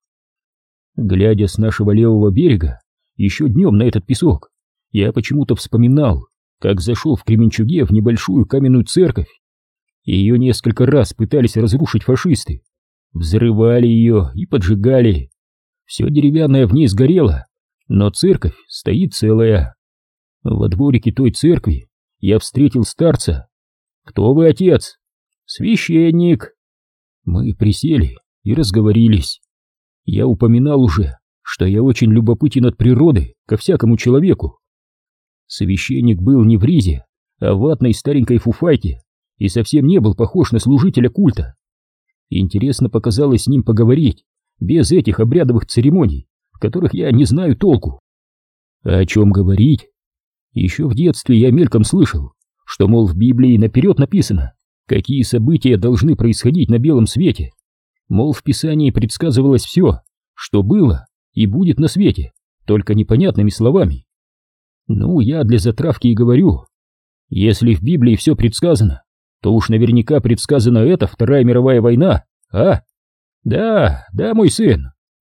Глядя с нашего левого берега, еще днем на этот песок, я почему-то вспоминал, как зашел в Кременчуге в небольшую каменную церковь. Ее несколько раз пытались разрушить фашисты, взрывали ее и поджигали. Все деревянное в ней сгорело, но церковь стоит целая. Во дворике той церкви я встретил старца. «Кто вы, отец?» «Священник». Мы присели и разговорились. Я упоминал уже, что я очень любопытен от природы ко всякому человеку. Священник был не в ризе, а в ватной старенькой фуфайке и совсем не был похож на служителя культа. Интересно показалось с ним поговорить, без этих обрядовых церемоний, в которых я не знаю толку. А о чем говорить? Еще в детстве я мельком слышал, что, мол, в Библии наперед написано, какие события должны происходить на белом свете. Мол, в Писании предсказывалось все, что было и будет на свете, только непонятными словами. Ну, я для затравки и говорю, если в Библии все предсказано, то уж наверняка предсказана эта Вторая мировая война, а? Да, да, мой сын.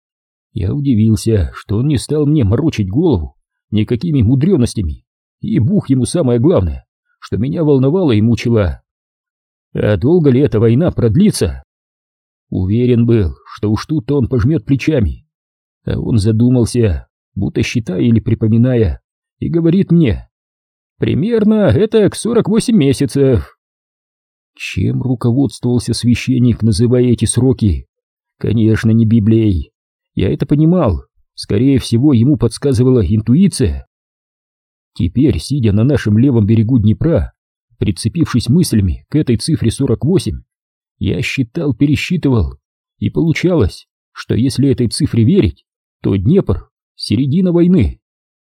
Я удивился, что он не стал мне морочить голову никакими мудрёностями, и бух ему самое главное, что меня волновало и мучило. А долго ли эта война продлится? Уверен был, что уж тут-то он пожмет плечами. А он задумался, будто считая или припоминая, и говорит мне: примерно это к сорок восемь месяцев. Чем руководствовался священник, называя эти сроки? Конечно, не Библией. Я это понимал. Скорее всего, ему подсказывала интуиция. Теперь, сидя на нашем левом берегу Днепра, прицепившись мыслями к этой цифре сорок восемь, я считал, пересчитывал, и получалось, что если этой цифре верить, то Днепр — середина войны.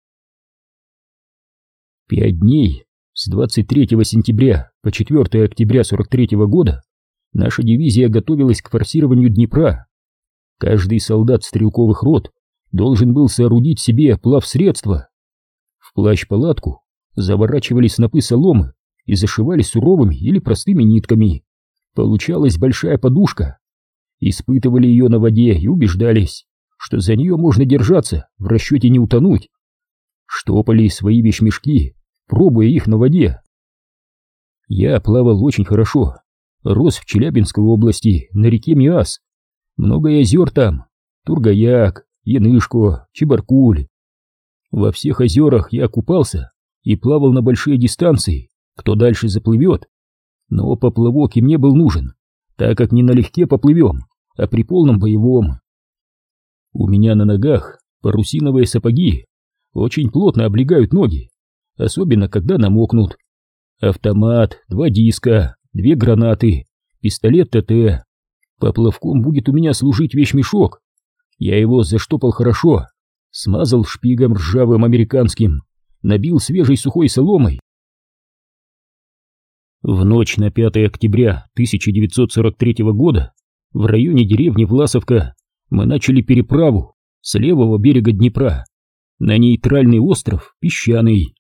Пять дней, с двадцать третьего сентября по четвёртое октября сорок третьего года, наша дивизия готовилась к форсированию Днепра. Каждый солдат стрелковых рот должен был соорудить себе плавсредство. В плащ-палатку заворачивали снопы соломы и зашивали суровыми или простыми нитками. Получалась большая подушка. Испытывали ее на воде и убеждались, что за нее можно держаться, в расчете не утонуть. Штопали свои вещмешки, пробуя их на воде. Я плавал очень хорошо, рос в Челябинской области, на реке Миас. Много озер там, Тургаяк, Янышко, Чебаркуль. Во всех озерах я купался и плавал на большие дистанции, кто дальше заплывет. Но поплавок и мне был нужен, так как не налегке поплывем, а при полном боевом. У меня на ногах парусиновые сапоги очень плотно облегают ноги, особенно когда намокнут. Автомат, два диска, две гранаты, пистолет ТТ. Поплавком будет у меня служить вещмешок. Я его заштопал хорошо, смазал шпигом ржавым американским, набил свежей сухой соломой. В ночь на пятое октября тысяча девятьсот сорок третьего года в районе деревни Власовка мы начали переправу с левого берега Днепра на нейтральный остров Песчаный.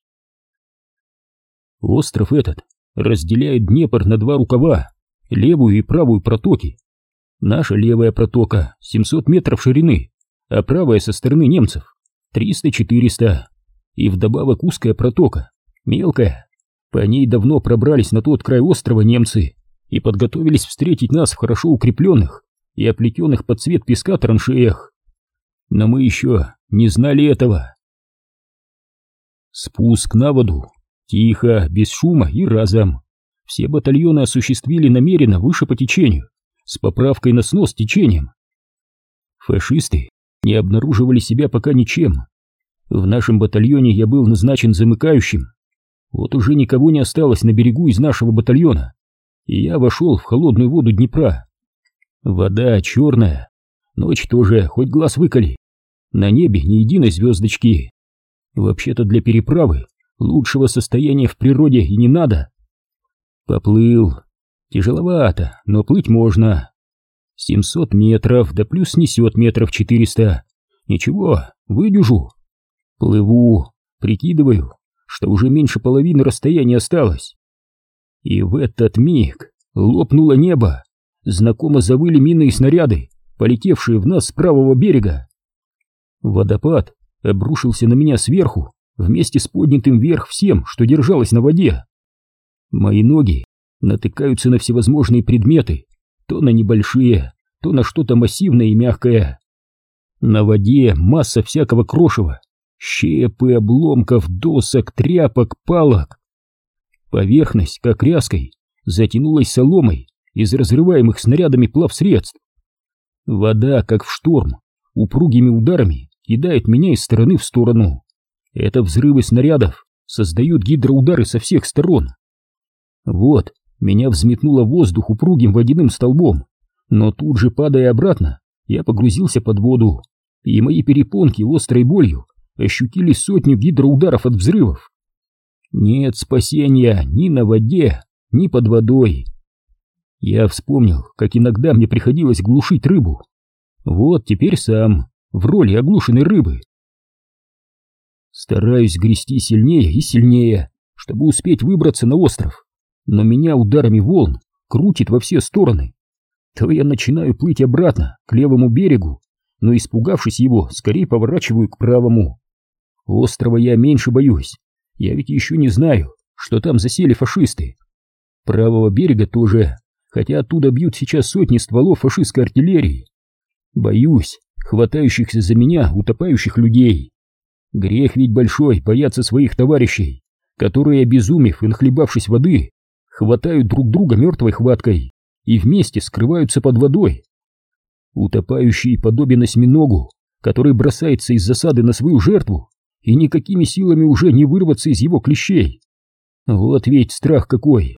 Остров этот разделяет Днепр на два рукава, левую и правую протоки. Наша левая протока семьсот метров ширины, а правая со стороны немцев триста-четыреста, и вдобавок узкая протока, мелкая. По ней давно пробрались на тот край острова немцы и подготовились встретить нас в хорошо укрепленных и оплетенных под цвет песка траншеях. Но мы еще не знали этого. Спуск на воду. Тихо, без шума и разом. Все батальоны осуществили намеренно выше по течению, с поправкой на снос течением. Фашисты не обнаруживали себя пока ничем. В нашем батальоне я был назначен замыкающим. Вот уже никого не осталось на берегу из нашего батальона, и я вошел в холодную воду Днепра. Вода черная, ночь тоже, хоть глаз выколи. На небе ни единой звездочки. Вообще-то для переправы лучшего состояния в природе и не надо. Поплыл. Тяжеловато, но плыть можно. семьсот метров, да плюс снесет метров четыреста. Ничего, выдержу. Плыву, прикидываю, что уже меньше половины расстояния осталось. И в этот миг лопнуло небо. Знакомо завыли минные снаряды, полетевшие в нас с правого берега. Водопад обрушился на меня сверху, вместе с поднятым вверх всем, что держалось на воде. Мои ноги натыкаются на всевозможные предметы, то на небольшие, то на что-то массивное и мягкое. На воде масса всякого крошева, щепы, обломков, досок, тряпок, палок. Поверхность, как ряской, затянулась соломой из разрываемых снарядами плавсредств. Вода, как в шторм, упругими ударами кидает меня из стороны в сторону. Это взрывы снарядов создают гидроудары со всех сторон. Вот, меня взметнуло в воздух упругим водяным столбом, но тут же, падая обратно, я погрузился под воду, и мои перепонки острой болью ощутили сотню гидроударов от взрывов. Нет спасения ни на воде, ни под водой. Я вспомнил, как иногда мне приходилось глушить рыбу. Вот теперь сам, в роли оглушенной рыбы. Стараюсь грести сильнее и сильнее, чтобы успеть выбраться на остров, но меня ударами волн крутит во все стороны. То я начинаю плыть обратно, к левому берегу, но, испугавшись его, скорее поворачиваю к правому. Острова я меньше боюсь, я ведь еще не знаю, что там засели фашисты. Правого берега тоже, хотя оттуда бьют сейчас сотни стволов фашистской артиллерии. Боюсь хватающихся за меня утопающих людей. Грех ведь большой бояться своих товарищей, которые, обезумев и нахлебавшись воды, хватают друг друга мертвой хваткой и вместе скрываются под водой. Утопающий подобен осьминогу, который бросается из засады на свою жертву, и никакими силами уже не вырваться из его клещей. Вот ведь страх какой!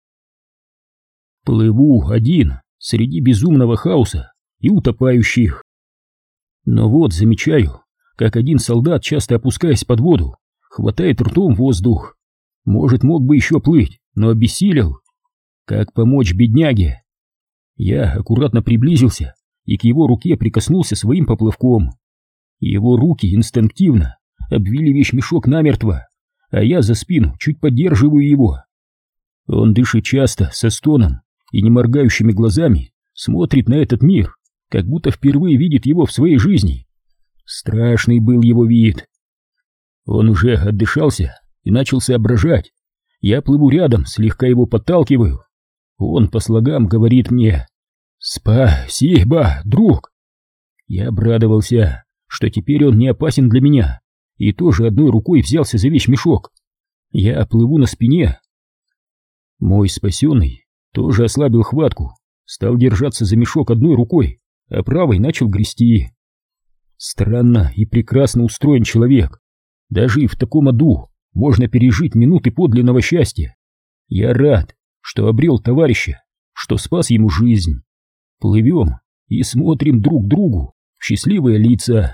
Плыву один среди безумного хаоса и утопающих. Но вот замечаю, как один солдат, часто опускаясь под воду, хватает ртом воздух. Может, мог бы еще плыть, но обессилел. Как помочь бедняге? Я аккуратно приблизился и к его руке прикоснулся своим поплавком. Его руки инстинктивно обвили вещмешок намертво, а я за спину чуть поддерживаю его. Он дышит часто, со стоном, и неморгающими глазами смотрит на этот мир, как будто впервые видит его в своей жизни. Страшный был его вид. Он уже отдышался и начал соображать. Я плыву рядом, слегка его подталкиваю. Он по слогам говорит мне: «Спасибо, друг!» Я обрадовался, что теперь он не опасен для меня, и тоже одной рукой взялся за вещмешок. Я плыву на спине. Мой спасенный тоже ослабил хватку, стал держаться за мешок одной рукой, а правой начал грести. Странно и прекрасно устроен человек. Даже и в таком аду можно пережить минуты подлинного счастья. Я рад, что обрел товарища, что спас ему жизнь. Плывем и смотрим друг другу в счастливые лица.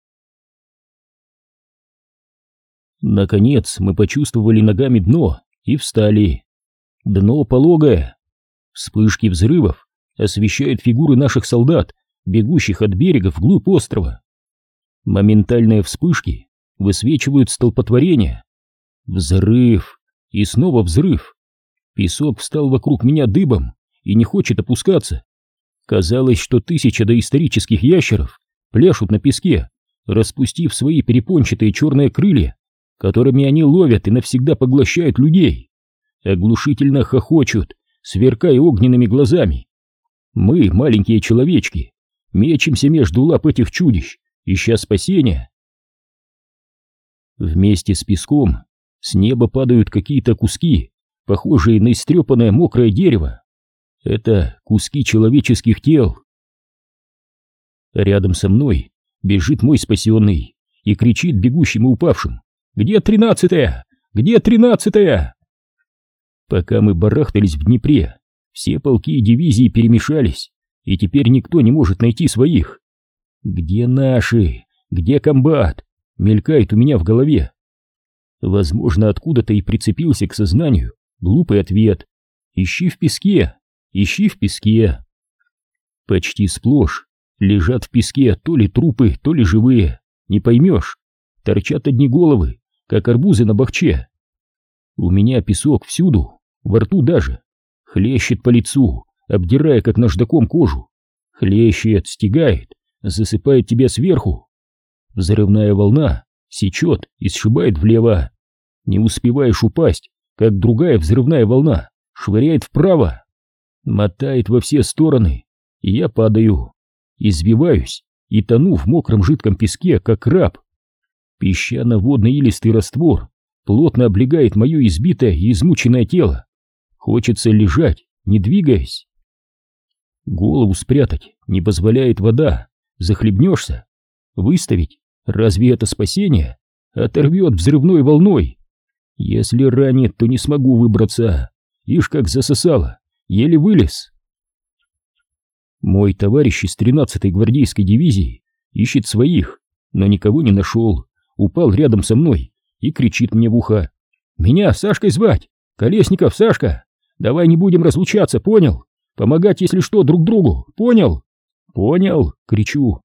Наконец мы почувствовали ногами дно и встали. Дно пологое. Вспышки взрывов освещают фигуры наших солдат, бегущих от берега вглубь острова. Моментальные вспышки высвечивают столпотворение. Взрыв и снова взрыв. Песок встал вокруг меня дыбом и не хочет опускаться. Казалось, что тысяча доисторических ящеров пляшут на песке, распустив свои перепончатые черные крылья, которыми они ловят и навсегда поглощают людей. Оглушительно хохочут, сверкая огненными глазами. Мы, маленькие человечки, мечемся между лап этих чудищ, ища спасения. Вместе с песком с неба падают какие-то куски, похожие на истрепанное мокрое дерево. Это куски человеческих тел. Рядом со мной бежит мой спасенный и кричит бегущим и упавшим: «Где тринадцатая? Где тринадцатая?» Пока мы барахтались в Днепре, все полки и дивизии перемешались, и теперь никто не может найти своих. «Где наши? Где комбат?» мелькает у меня в голове. Возможно, откуда-то и прицепился к сознанию глупый ответ: «Ищи в песке, ищи в песке». Почти сплошь лежат в песке то ли трупы, то ли живые, не поймешь. Торчат одни головы, как арбузы на бахче. У меня песок всюду, во рту даже. Хлещет по лицу, обдирая как наждаком кожу. Хлещет, стягает, засыпает тебя сверху. Взрывная волна сечет и сшибает влево. Не успеваешь упасть, как другая взрывная волна швыряет вправо. Мотает во все стороны, и я падаю. Извиваюсь и тону в мокром жидком песке, как краб. Песчано-водный илистый раствор плотно облегает мое избитое и измученное тело. Хочется лежать, не двигаясь. Голову спрятать не позволяет вода, захлебнешься. Выставить, разве это спасение? Оторвет взрывной волной. Если ранит, то не смогу выбраться. Ишь как засосало, еле вылез. Мой товарищ из тринадцатой гвардейской дивизии ищет своих, но никого не нашел. Упал рядом со мной и кричит мне в ухо: «Меня Сашкой звать! Колесников, Сашка! Давай не будем разлучаться, понял? Помогать, если что, друг другу, понял?» «Понял!» — кричу.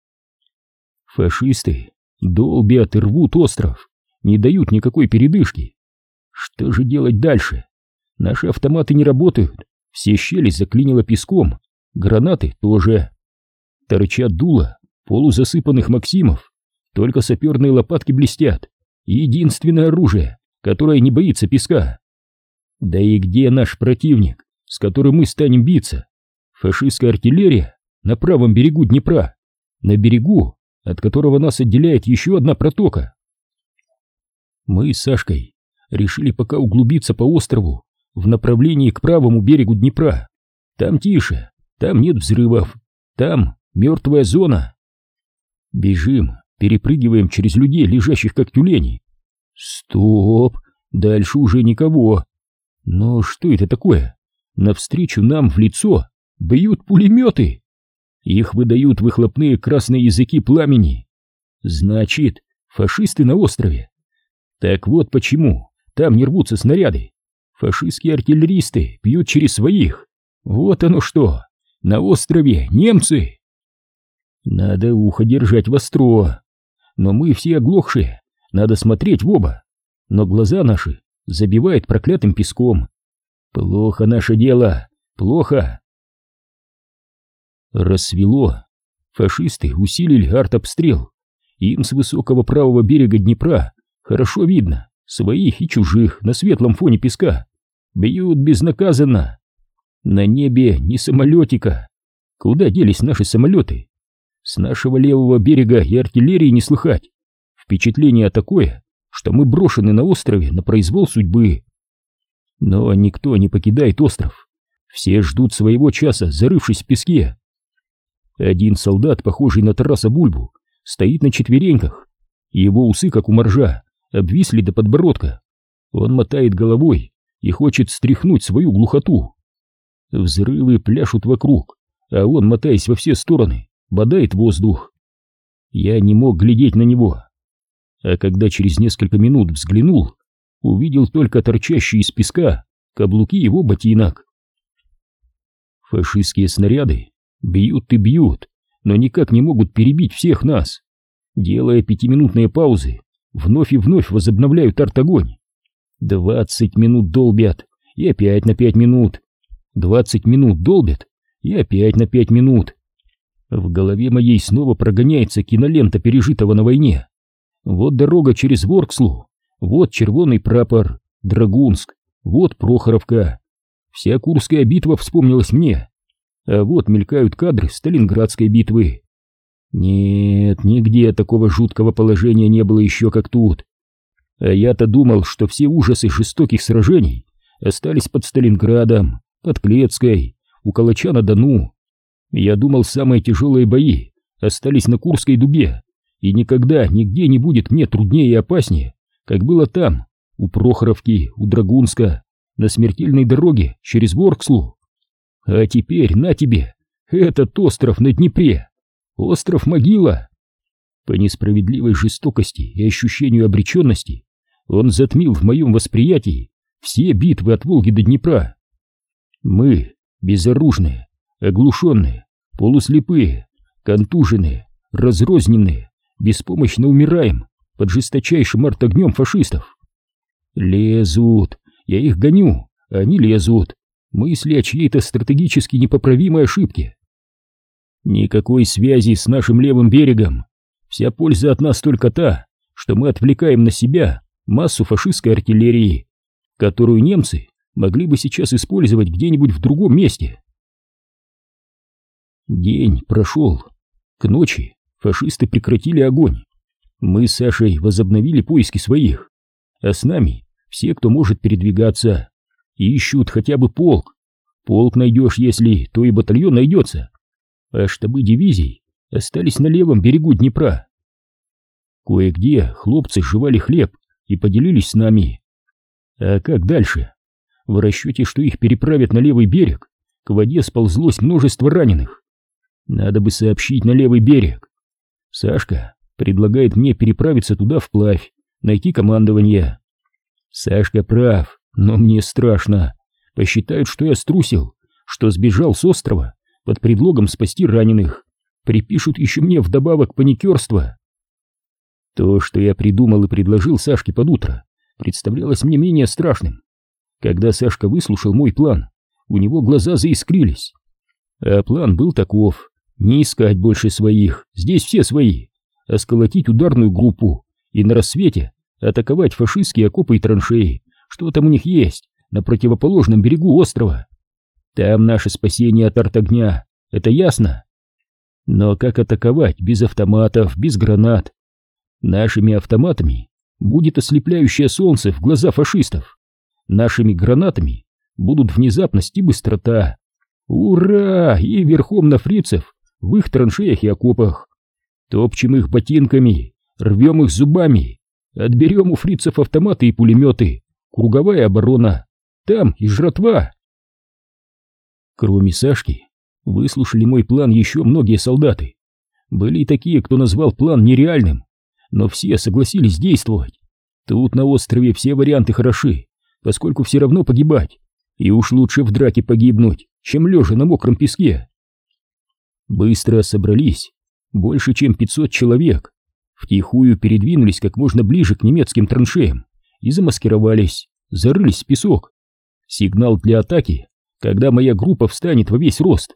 Фашисты долбят и рвут остров, не дают никакой передышки. Что же делать дальше? Наши автоматы не работают, все щели заклинило песком, гранаты тоже. Торчат дула полузасыпанных Максимов, только саперные лопатки блестят. Единственное оружие, которое не боится песка. Да и где наш противник, с которым мы станем биться? Фашистская артиллерия на правом берегу Днепра, на берегу, от которого нас отделяет еще одна протока. Мы с Сашкой решили пока углубиться по острову в направлении к правому берегу Днепра. Там тише, там нет взрывов, там мертвая зона. Бежим, перепрыгиваем через людей, лежащих как тюлени. Стоп, дальше уже никого. Но что это такое? Навстречу нам в лицо бьют пулеметы. Их выдают выхлопные красные языки пламени. Значит, фашисты на острове. Так вот почему там не рвутся снаряды. Фашистские артиллеристы бьют через своих. Вот оно что, на острове немцы. Надо ухо держать востро. Но мы все оглохшие, надо смотреть в оба. Но глаза наши забивает проклятым песком. Плохо наше дело, плохо. Рассвело. Фашисты усилили артобстрел. Им с высокого правого берега Днепра хорошо видно своих и чужих на светлом фоне песка. Бьют безнаказанно. На небе ни самолетика. Куда делись наши самолеты? С нашего левого берега и артиллерии не слыхать. Впечатление такое, что мы брошены на острове на произвол судьбы. Но никто не покидает остров. Все ждут своего часа, зарывшись в песке. Один солдат, похожий на Тараса Бульбу, стоит на четвереньках. Его усы, как у моржа, обвисли до подбородка. Он мотает головой и хочет стряхнуть свою глухоту. Взрывы пляшут вокруг, а он, мотаясь во все стороны, бодает воздух. Я не мог глядеть на него. А когда через несколько минут взглянул, увидел только торчащие из песка каблуки его ботинок. Фашистские снаряды бьют и бьют, но никак не могут перебить всех нас. Делая пятиминутные паузы, вновь и вновь возобновляют артогонь. Двадцать минут долбят, и опять на пять минут. Двадцать минут долбят, и опять на пять минут. В голове моей снова прогоняется кинолента пережитого на войне. Вот дорога через Воркслу, вот червоный прапор, Драгунск, вот Прохоровка. Вся Курская битва вспомнилась мне. А вот мелькают кадры Сталинградской битвы. Нет, нигде такого жуткого положения не было еще как тут. А я-то думал, что все ужасы жестоких сражений остались под Сталинградом, под Клецкой, у Калача-на-Дону. Я думал, самые тяжелые бои остались на Курской дуге, и никогда нигде не будет мне труднее и опаснее, как было там, у Прохоровки, у Драгунска, на смертельной дороге через Воркслу. А теперь на тебе, этот остров на Днепре, остров-могила. По несправедливой жестокости и ощущению обреченности он затмил в моем восприятии все битвы от Волги до Днепра. Мы, безоружные, оглушенные, полуслепые, контуженные, разрозненные, беспомощно умираем под жесточайшим артогнем фашистов. Лезут, я их гоню, а они лезут, мысли о чьей-то стратегически непоправимой ошибке. Никакой связи с нашим левым берегом. Вся польза от нас только та, что мы отвлекаем на себя массу фашистской артиллерии, которую немцы могли бы сейчас использовать где-нибудь в другом месте. День прошел. К ночи фашисты прекратили огонь. Мы с Сашей возобновили поиски своих, а с нами все, кто может передвигаться, ищут хотя бы полк. Полк найдешь, если, то и батальон найдется. А штабы дивизий остались на левом берегу Днепра. Кое-где хлопцы жевали хлеб и поделились с нами. А как дальше? В расчете, что их переправят на левый берег, к воде сползлось множество раненых. Надо бы сообщить на левый берег. Сашка предлагает мне переправиться туда вплавь, найти командование. Сашка прав, но мне страшно. Посчитают, что я струсил, что сбежал с острова под предлогом спасти раненых. Припишут еще мне вдобавок паникерство. То, что я придумал и предложил Сашке под утро, представлялось мне менее страшным. Когда Сашка выслушал мой план, у него глаза заискрились. А план был таков: не искать больше своих, здесь все свои, а сколотить ударную группу и на рассвете атаковать фашистские окопы и траншеи, что там у них есть, на противоположном берегу острова. Там наше спасение от артогня, это ясно? Но как атаковать без автоматов, без гранат? Нашими автоматами будет ослепляющее солнце в глаза фашистов. Нашими гранатами будут внезапность и быстрота. Ура! И верхом на фрицев в их траншеях и окопах. Топчем их ботинками, рвем их зубами, отберем у фрицев автоматы и пулеметы. Круговая оборона. Там и жратва. Кроме Сашки, выслушали мой план еще многие солдаты. Были и такие, кто назвал план нереальным, но все согласились действовать. Тут на острове все варианты хороши, поскольку все равно погибать, и уж лучше в драке погибнуть, чем лежа на мокром песке. Быстро собрались, больше чем пятьсот человек, втихую передвинулись как можно ближе к немецким траншеям и замаскировались, зарылись в песок. Сигнал для атаки, когда моя группа встанет во весь рост.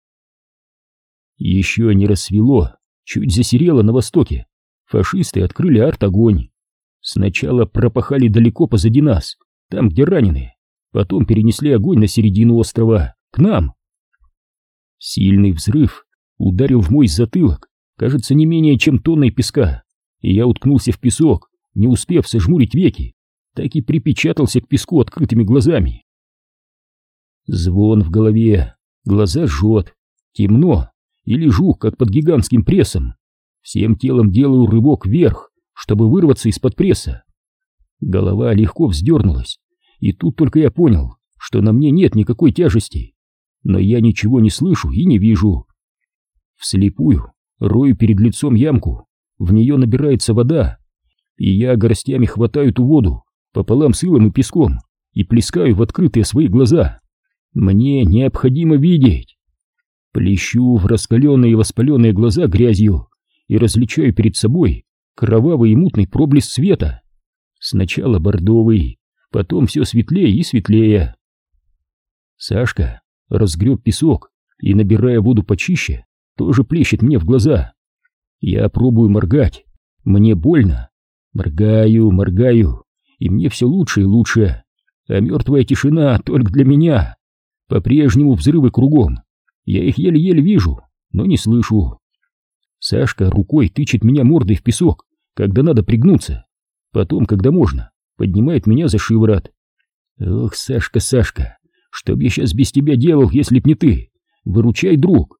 Еще не рассвело, чуть засерело на востоке. Фашисты открыли арт-огонь. Сначала пропахали далеко позади нас, там, где раненые, потом перенесли огонь на середину острова, к нам. Сильный взрыв ударил в мой затылок, кажется, не менее чем тонной песка, и я уткнулся в песок, не успев сожмурить веки, так и припечатался к песку открытыми глазами. Звон в голове, глаза жжет, темно, и лежу, как под гигантским прессом. Всем телом делаю рывок вверх, чтобы вырваться из-под пресса. Голова легко вздернулась, и тут только я понял, что на мне нет никакой тяжести, но я ничего не слышу и не вижу. Вслепую рою перед лицом ямку, в нее набирается вода, и я горстями хватаю ту воду пополам с илом и песком и плескаю в открытые свои глаза. Мне необходимо видеть. Плещу в раскаленные и воспаленные глаза грязью и различаю перед собой кровавый и мутный проблеск света. Сначала бордовый, потом все светлее и светлее. Сашка разгреб песок и, набирая воду почище, тоже плещет мне в глаза. Я пробую моргать, мне больно. Моргаю, моргаю, и мне все лучше и лучше. А мертвая тишина только для меня. По-прежнему взрывы кругом. Я их еле-еле вижу, но не слышу. Сашка рукой тычет меня мордой в песок, когда надо пригнуться. Потом, когда можно, поднимает меня за шиворот. Ох, Сашка, Сашка, что б я сейчас без тебя делал, если б не ты? Выручай, друг.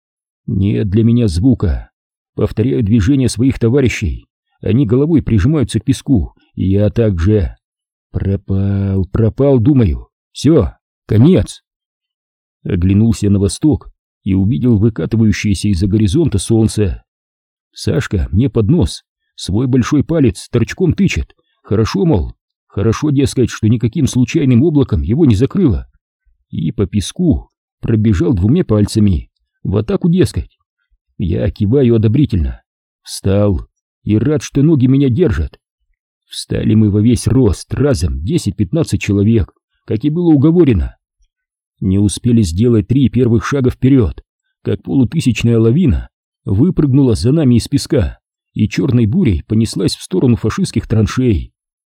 Нет для меня звука. Повторяю движения своих товарищей. Они головой прижимаются к песку, и я также. Пропал, пропал, думаю. Все, конец. Оглянулся на восток и увидел выкатывающееся из-за горизонта солнце. Сашка мне под нос свой большой палец торчком тычет. Хорошо, мол, хорошо, дескать, что никаким случайным облаком его не закрыло. И по песку пробежал двумя пальцами. В атаку, дескать. Я киваю одобрительно. Встал и рад, что ноги меня держат. Встали мы во весь рост, разом десять-пятнадцать человек, как и было уговорено. Не успели сделать три первых шага вперед, как полутысячная лавина выпрыгнула за нами из песка и черной бурей понеслась в сторону фашистских траншей.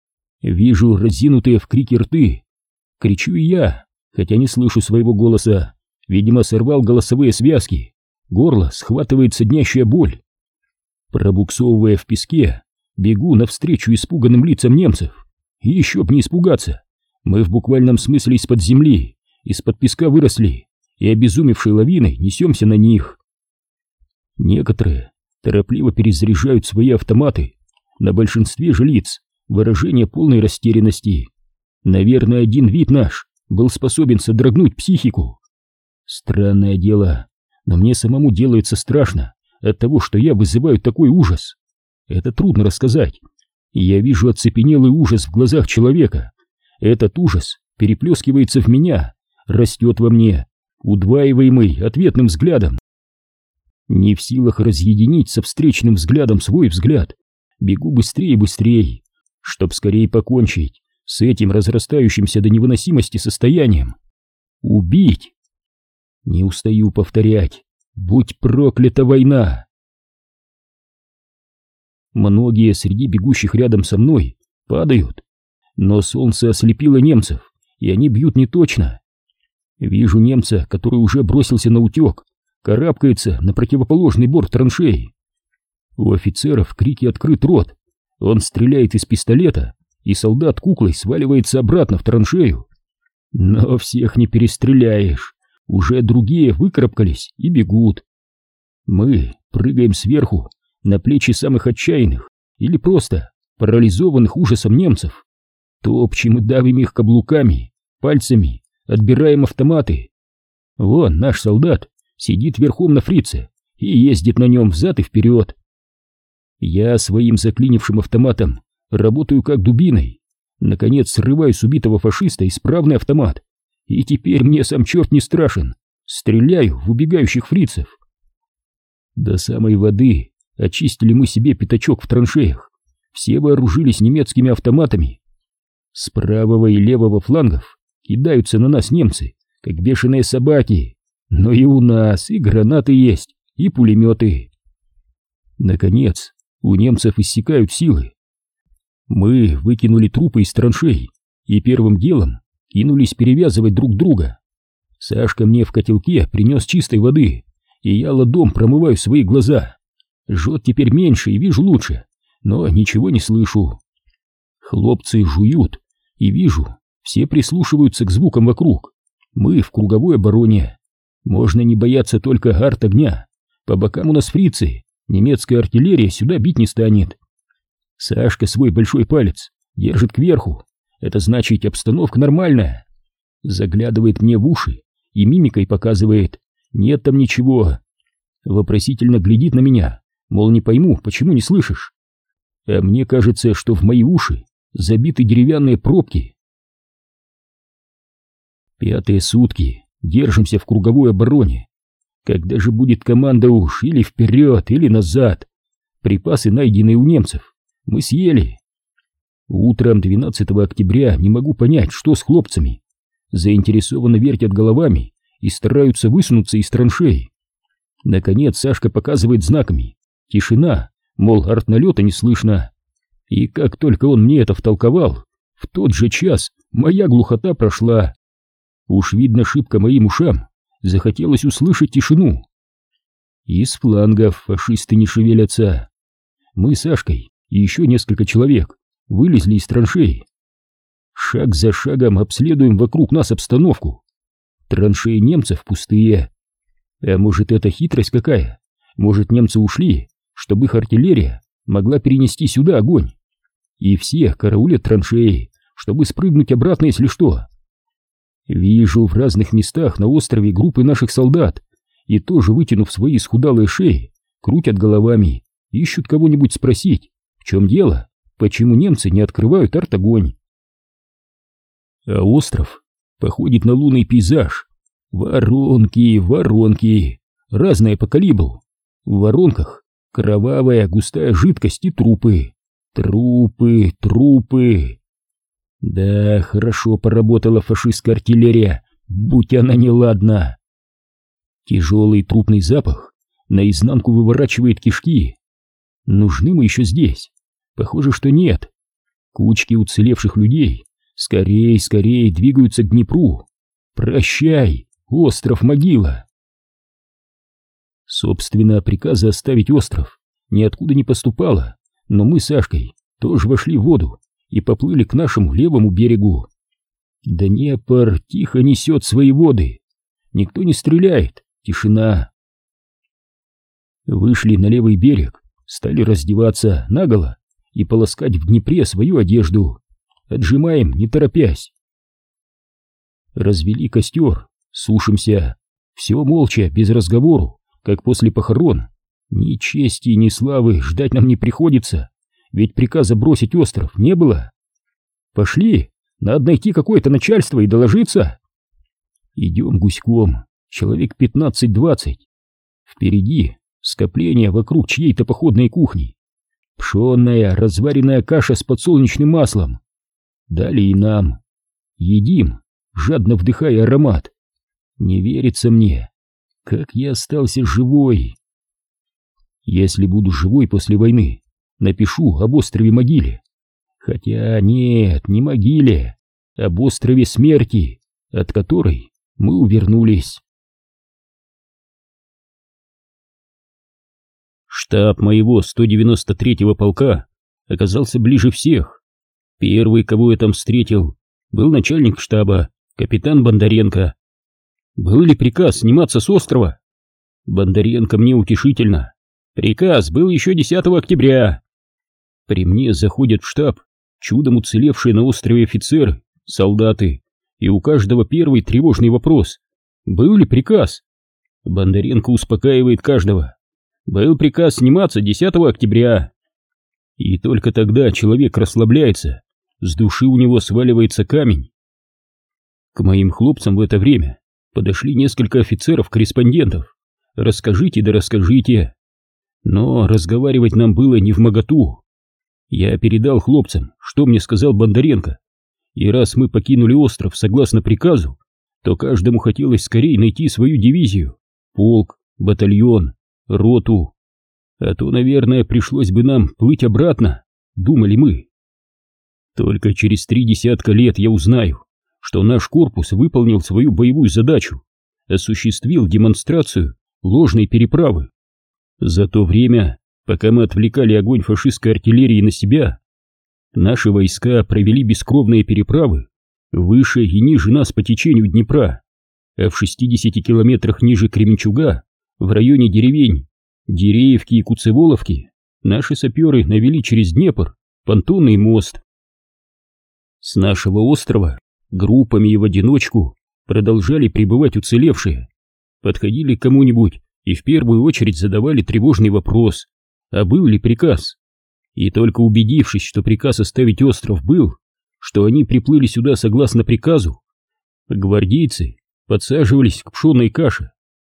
Вижу разинутые в крике рты. Кричу и я, хотя не слышу своего голоса. Видимо, сорвал голосовые связки. Горло схватывает соднящая боль. Пробуксовывая в песке, бегу навстречу испуганным лицам немцев. И еще б не испугаться. Мы в буквальном смысле из-под земли, из-под песка выросли, и обезумевшей лавиной несемся на них. Некоторые торопливо перезаряжают свои автоматы. На большинстве же лиц выражение полной растерянности. Наверное, один вид наш был способен содрогнуть психику. Странное дело, но мне самому делается страшно от того, что я вызываю такой ужас. Это трудно рассказать. Я вижу оцепенелый ужас в глазах человека. Этот ужас переплескивается в меня, растет во мне, удваиваемый ответным взглядом. Не в силах разъединить со встречным взглядом свой взгляд, бегу быстрее и быстрее, чтоб скорее покончить с этим разрастающимся до невыносимости состоянием. Убить! Не устаю повторять: будь проклята война! Многие среди бегущих рядом со мной падают, но солнце ослепило немцев, и они бьют неточно. Вижу немца, который уже бросился на утек, карабкается на противоположный борт траншеи. У офицеров крики открыт рот. Он стреляет из пистолета, и солдат куклой сваливается обратно в траншею. Но всех не перестреляешь. Уже другие выкарабкались и бегут. Мы прыгаем сверху на плечи самых отчаянных или просто парализованных ужасом немцев. Топчем и давим их каблуками, пальцами, отбираем автоматы. Вон наш солдат сидит верхом на фрице и ездит на нем взад и вперед. Я своим заклинившим автоматом работаю как дубиной. Наконец срываю с убитого фашиста исправный автомат. И теперь мне сам черт не страшен. Стреляю в убегающих фрицев. До самой воды очистили мы себе пятачок в траншеях. Все вооружились немецкими автоматами. С правого и левого флангов кидаются на нас немцы, как бешеные собаки. Но и у нас и гранаты есть, и пулеметы. Наконец, у немцев иссякают силы. Мы выкинули трупы из траншей и первым делом кинулись перевязывать друг друга. Сашка мне в котелке принес чистой воды, и я ладом промываю свои глаза. Жжет теперь меньше и вижу лучше, но ничего не слышу. Хлопцы жуют, и вижу, все прислушиваются к звукам вокруг. Мы в круговой обороне. Можно не бояться только арт-огня. По бокам у нас фрицы, немецкая артиллерия сюда бить не станет. Сашка свой большой палец держит кверху. Это значит, обстановка нормальная. Заглядывает мне в уши и мимикой показывает: нет там ничего. Вопросительно глядит на меня, мол, не пойму, почему не слышишь. А мне кажется, что в мои уши забиты деревянные пробки. Пятые сутки держимся в круговой обороне. Когда же будет команда уж или вперед, или назад? Припасы, найденные у немцев, мы съели. Утром двенадцатого октября не могу понять, что с хлопцами. Заинтересованно вертят головами и стараются высунуться из траншей. Наконец Сашка показывает знаками: тишина, мол, артналета не слышно. И как только он мне это втолковал, в тот же час моя глухота прошла. Уж видно, шибко моим ушам захотелось услышать тишину. Из флангов фашисты не шевелятся. Мы с Сашкой и еще несколько человек вылезли из траншеи. Шаг за шагом обследуем вокруг нас обстановку. Траншеи немцев пустые. А может, это хитрость какая? Может, немцы ушли, чтобы их артиллерия могла перенести сюда огонь? И все караулят траншеи, чтобы спрыгнуть обратно, если что. Вижу в разных местах на острове группы наших солдат, и тоже, вытянув свои исхудалые шеи, крутят головами, ищут кого-нибудь спросить, в чем дело, почему немцы не открывают артогонь. А остров походит на лунный пейзаж. Воронки, воронки, разные по калибру. В воронках кровавая густая жидкость и трупы. Трупы, трупы. Да, хорошо поработала фашистская артиллерия, будь она неладна. Тяжелый трупный запах наизнанку выворачивает кишки. Нужны мы еще здесь? Похоже, что нет. Кучки уцелевших людей скорей, скорей двигаются к Днепру. Прощай, остров-могила. Собственно, приказа оставить остров ниоткуда не поступало, но мы с Сашкой тоже вошли в воду и поплыли к нашему левому берегу. Днепр тихо несет свои воды. Никто не стреляет, тишина. Вышли на левый берег, стали раздеваться наголо и полоскать в Днепре свою одежду. Отжимаем, не торопясь. Развели костер, сушимся. Все молча, без разговору, как после похорон. Ни чести, ни славы ждать нам не приходится, ведь приказа бросить остров не было. Пошли, надо найти какое-то начальство и доложиться. Идем гуськом, человек пятнадцать-двадцать. Впереди скопление вокруг чьей-то походной кухни. Пшенная, разваренная каша с подсолнечным маслом. Дали и нам. Едим, жадно вдыхая аромат. Не верится мне, как я остался живой. Если буду живой после войны, напишу об острове-могиле. Хотя нет, не могиле, об острове смерти, от которой мы увернулись. Штаб моего сто девяносто третьего полка оказался ближе всех. Первый, кого я там встретил, был начальник штаба, капитан Бондаренко. Был ли приказ сниматься с острова? Бондаренко мне утешительно. Приказ был еще десятого октября. При мне заходят в штаб чудом уцелевшие на острове офицеры, солдаты, и у каждого первый тревожный вопрос. Был ли приказ? Бондаренко успокаивает каждого. Был приказ сниматься десятого октября. И только тогда человек расслабляется, с души у него сваливается камень. К моим хлопцам в это время подошли несколько офицеров-корреспондентов. Расскажите да расскажите. Но разговаривать нам было невмоготу. Я передал хлопцам, что мне сказал Бондаренко. И раз мы покинули остров согласно приказу, то каждому хотелось скорее найти свою дивизию, полк, батальон, роту. А то, наверное, пришлось бы нам плыть обратно, думали мы. Только через три десятка лет я узнаю, что наш корпус выполнил свою боевую задачу, осуществил демонстрацию ложной переправы. За то время, пока мы отвлекали огонь фашистской артиллерии на себя, наши войска провели бескровные переправы выше и ниже нас по течению Днепра, а в шестидесяти километрах ниже Кременчуга, в районе деревень Дереевки и Куцеволовки, наши саперы навели через Днепр понтонный мост. С нашего острова группами и в одиночку продолжали прибывать уцелевшие, подходили к кому-нибудь и в первую очередь задавали тревожный вопрос, а был ли приказ. И только убедившись, что приказ оставить остров был, что они приплыли сюда согласно приказу, гвардейцы подсаживались к пшеной каше.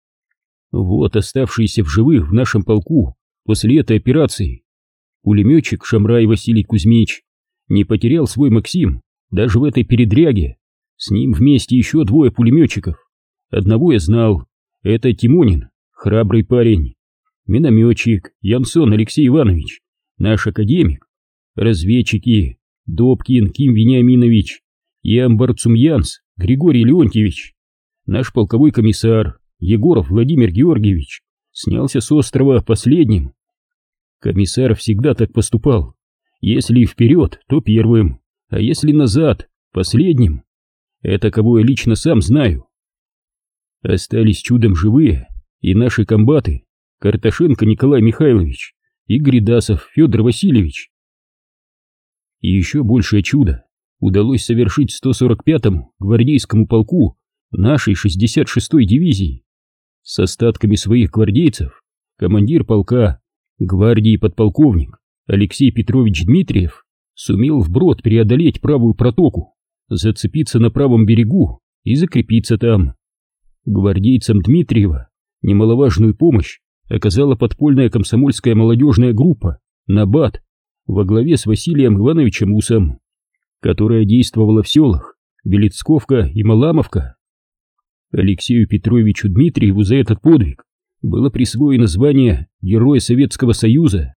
Вот оставшиеся в живых в нашем полку после этой операции. Пулеметчик Шамрай Василий Кузьмич не потерял свой Максим даже в этой передряге. С ним вместе еще двое пулеметчиков. Одного я знал, это Тимонин, храбрый парень. Минометчик Янсон Алексей Иванович, наш академик. Разведчики Добкин Ким Вениаминович и Амбарцумьянс Григорий Леонтьевич. Наш полковой комиссар Егоров Владимир Георгиевич снялся с острова последним. Комиссар всегда так поступал, Если вперед, то первым, а если назад, последним. Это кого я лично сам знаю. Остались чудом живые и наши комбаты Карташенко Николай Михайлович и Гридасов Федор Васильевич. И еще большее чудо удалось совершить сто сорок пятому гвардейскому полку нашей шестьдесят шестой дивизии. С остатками своих гвардейцев командир полка гвардии подполковник Алексей Петрович Дмитриев сумел вброд преодолеть правую протоку, зацепиться на правом берегу и закрепиться там. Гвардейцам Дмитриева немаловажную помощь оказала подпольная комсомольская молодежная группа «Набат» во главе с Василием Ивановичем Усом, которая действовала в селах Белецковка и Маламовка. Алексею Петровичу Дмитриеву за этот подвиг было присвоено звание Героя Советского Союза.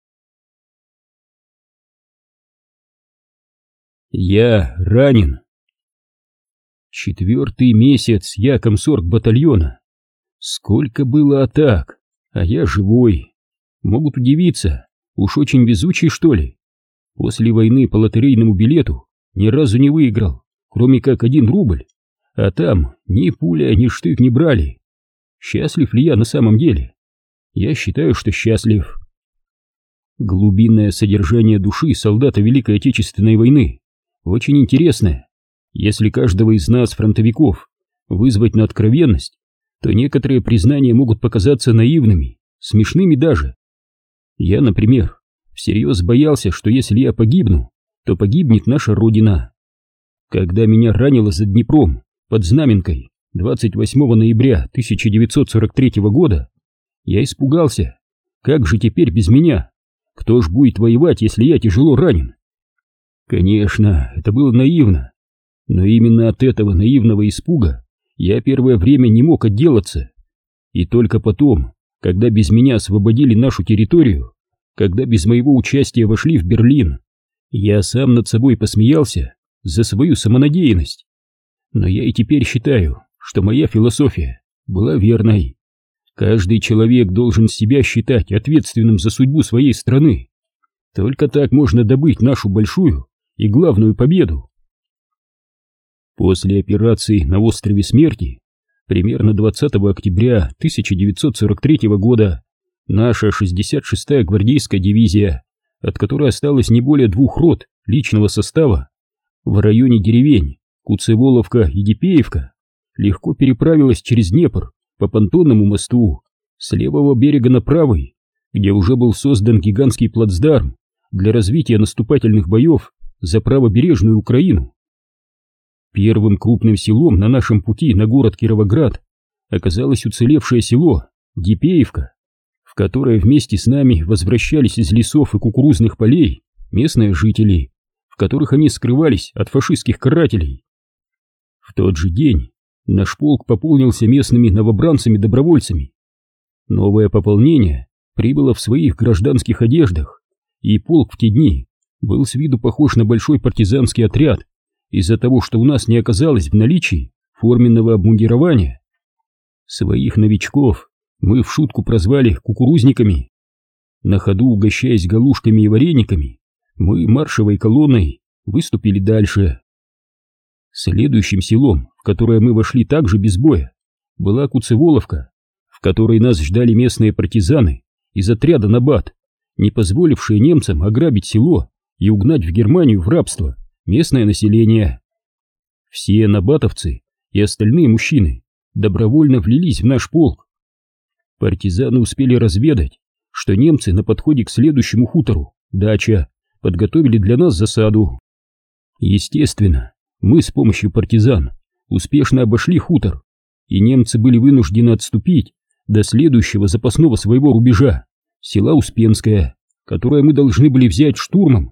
Я ранен. Четвертый месяц я комсорг батальона. Сколько было атак, а я живой. Могут удивиться, уж очень везучий, что ли. После войны по лотерейному билету ни разу не выиграл, кроме как один рубль. А там ни пуля, ни штык не брали. Счастлив ли я на самом деле? Я считаю, что счастлив. Глубинное содержание души солдата Великой Отечественной войны очень интересное. Если каждого из нас, фронтовиков, вызвать на откровенность, то некоторые признания могут показаться наивными, смешными даже. Я, например, всерьез боялся, что если я погибну, то погибнет наша Родина. Когда меня ранило за Днепром под Знаменкой двадцать восьмого ноября тысяча девятьсот сорок третьего года, я испугался. Как же теперь без меня? Кто ж будет воевать, если я тяжело ранен? Конечно, это было наивно. Но именно от этого наивного испуга я первое время не мог отделаться. И только потом, когда без меня освободили нашу территорию, когда без моего участия вошли в Берлин, я сам над собой посмеялся за свою самонадеянность. Но я и теперь считаю, что моя философия была верной. Каждый человек должен себя считать ответственным за судьбу своей страны. Только так можно добыть нашу большую и главную победу. После операции на острове Смерти, примерно двадцатого октября тысяча девятьсот сорок третьего года, наша шестьдесят шестая гвардейская дивизия, от которой осталось не более двух рот личного состава, в районе деревень Куцеволовка и Дипеевка легко переправилась через Днепр по понтонному мосту с левого берега на правый, где уже был создан гигантский плацдарм для развития наступательных боев за правобережную Украину. Первым крупным селом на нашем пути на город Кировоград оказалось уцелевшее село Дипеевка, в которое вместе с нами возвращались из лесов и кукурузных полей местные жители, в которых они скрывались от фашистских карателей. В тот же день наш полк пополнился местными новобранцами-добровольцами. Новое пополнение прибыло в своих гражданских одеждах, и полк в те дни был с виду похож на большой партизанский отряд из-за того, что у нас не оказалось в наличии форменного обмундирования. Своих новичков мы в шутку прозвали кукурузниками. На ходу, угощаясь галушками и варениками, мы маршевой колонной выступили дальше. Следующим селом, в которое мы вошли также без боя, была Куцеволовка, в которой нас ждали местные партизаны из отряда Набат, не позволившие немцам ограбить село и угнать в Германию в рабство местное население. Все набатовцы и остальные мужчины добровольно влились в наш полк. Партизаны успели разведать, что немцы на подходе к следующему хутору, Дача, подготовили для нас засаду. Естественно, мы с помощью партизан успешно обошли хутор, и немцы были вынуждены отступить до следующего запасного своего рубежа, села Успенское, которое мы должны были взять штурмом.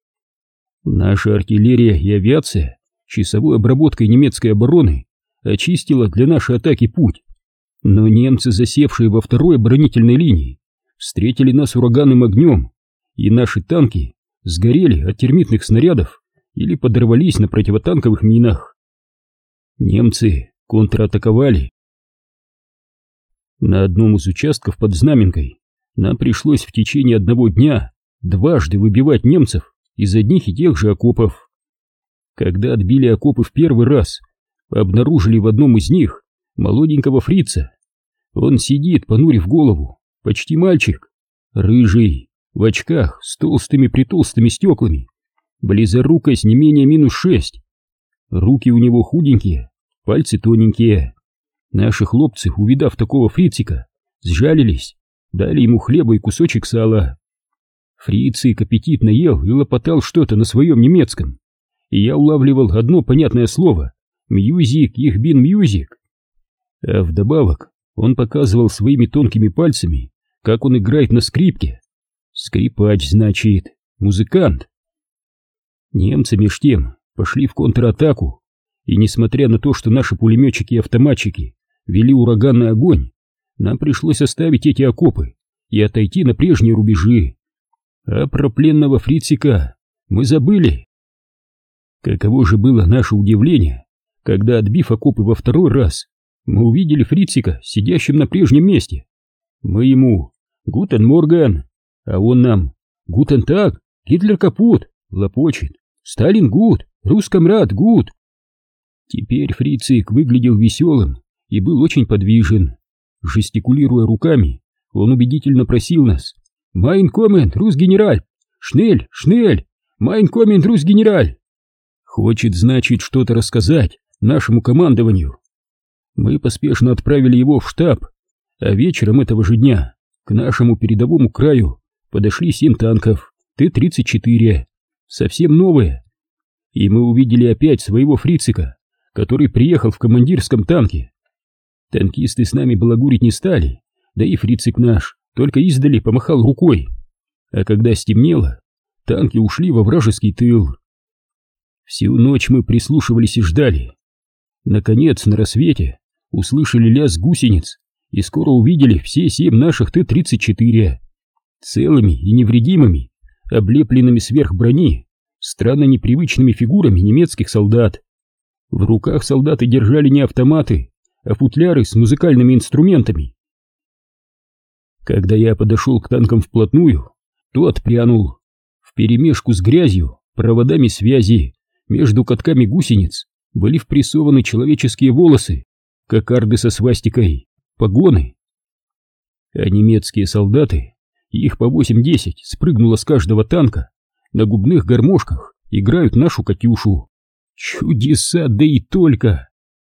Наша артиллерия и авиация часовой обработкой немецкой обороны очистила для нашей атаки путь, но немцы, засевшие во второй оборонительной линии, встретили нас ураганным огнем, и наши танки сгорели от термитных снарядов или подорвались на противотанковых минах. Немцы контратаковали. На одном из участков под Знаменкой нам пришлось в течение одного дня дважды выбивать немцев из одних и тех же окопов. Когда отбили окопы в первый раз, обнаружили в одном из них молоденького фрица. Он сидит, понурив голову, почти мальчик, рыжий, в очках с толстыми-притолстыми стеклами, близорукость не менее минус шесть. Руки у него худенькие, пальцы тоненькие. Наши хлопцы, увидав такого фрицика, сжалились, дали ему хлеба и кусочек сала. Фрицик аппетитно ел и лопотал что-то на своем немецком, и я улавливал одно понятное слово — «Мьюзик, их бин мьюзик». А вдобавок он показывал своими тонкими пальцами, как он играет на скрипке. Скрипач, значит, музыкант. Немцы меж тем пошли в контратаку, и несмотря на то, что наши пулеметчики и автоматчики вели ураганный огонь, нам пришлось оставить эти окопы и отойти на прежние рубежи. А про пленного фрицика мы забыли. Каково же было наше удивление, когда, отбив окопы во второй раз, мы увидели фрицика, сидящим на прежнем месте. Мы ему «Гутен Морган», а он нам «Гутен Таг, Гитлер капут», лопочет «Сталин гуд, Рускамрад гуд». Теперь фрицик выглядел веселым и был очень подвижен. Жестикулируя руками, он убедительно просил нас «Майн коммент, рус-генераль! Шнель, шнель! Майн коммент, рус-генераль!» Хочет, значит, что-то рассказать нашему командованию. Мы поспешно отправили его в штаб, а вечером этого же дня к нашему передовому краю подошли семь танков Т тридцать четыре, совсем новые. И мы увидели опять своего фрицика, который приехал в командирском танке. Танкисты с нами балагурить не стали, да и фрицик наш только издали помахал рукой. А когда стемнело, танки ушли во вражеский тыл. Всю ночь мы прислушивались и ждали. Наконец, на рассвете услышали лязг гусениц и скоро увидели все семь наших Т тридцать четыре, целыми и невредимыми, облепленными сверх брони, странно непривычными фигурами немецких солдат. В руках солдаты держали не автоматы, а футляры с музыкальными инструментами. Когда я подошел к танкам вплотную, то отпрянул. Вперемешку с грязью, проводами связи, между катками гусениц были впрессованы человеческие волосы, кокарды со свастикой, погоны. А немецкие солдаты, их по восемь-десять, спрыгнуло с каждого танка, на губных гармошках играют нашу Катюшу. Чудеса, да и только!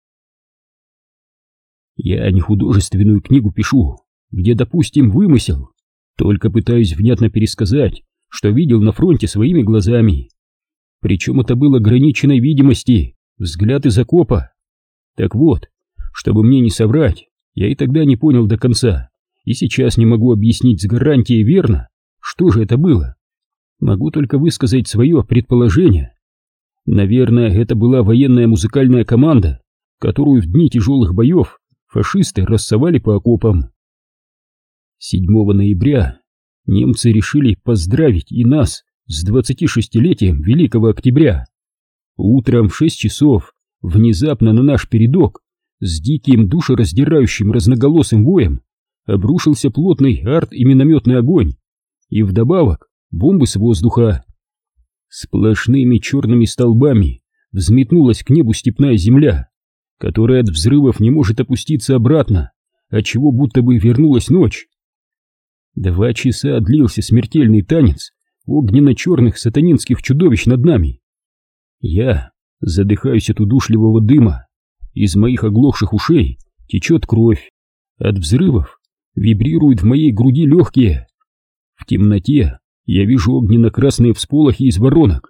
Я не художественную книгу пишу, где, допустим, вымысел, только пытаюсь внятно пересказать, что видел на фронте своими глазами. Причем это было ограниченной видимости, взгляд из окопа. Так вот, чтобы мне не соврать, я и тогда не понял до конца, и сейчас не могу объяснить с гарантией верно, что же это было. Могу только высказать свое предположение. Наверное, это была военная музыкальная команда, которую в дни тяжелых боев фашисты рассовали по окопам. седьмого ноября немцы решили поздравить и нас с двадцатишестилетием Великого Октября. Утром в шесть часов внезапно на наш передок с диким душераздирающим разноголосым воем обрушился плотный арт- и минометный огонь, и вдобавок бомбы с воздуха. Сплошными черными столбами взметнулась к небу степная земля, которая от взрывов не может опуститься обратно, отчего будто бы вернулась ночь. Два часа длился смертельный танец огненно-черных сатанинских чудовищ над нами. Я задыхаюсь от удушливого дыма, из моих оглохших ушей течет кровь, от взрывов вибрируют в моей груди легкие. В темноте я вижу огненно-красные всполохи из воронок.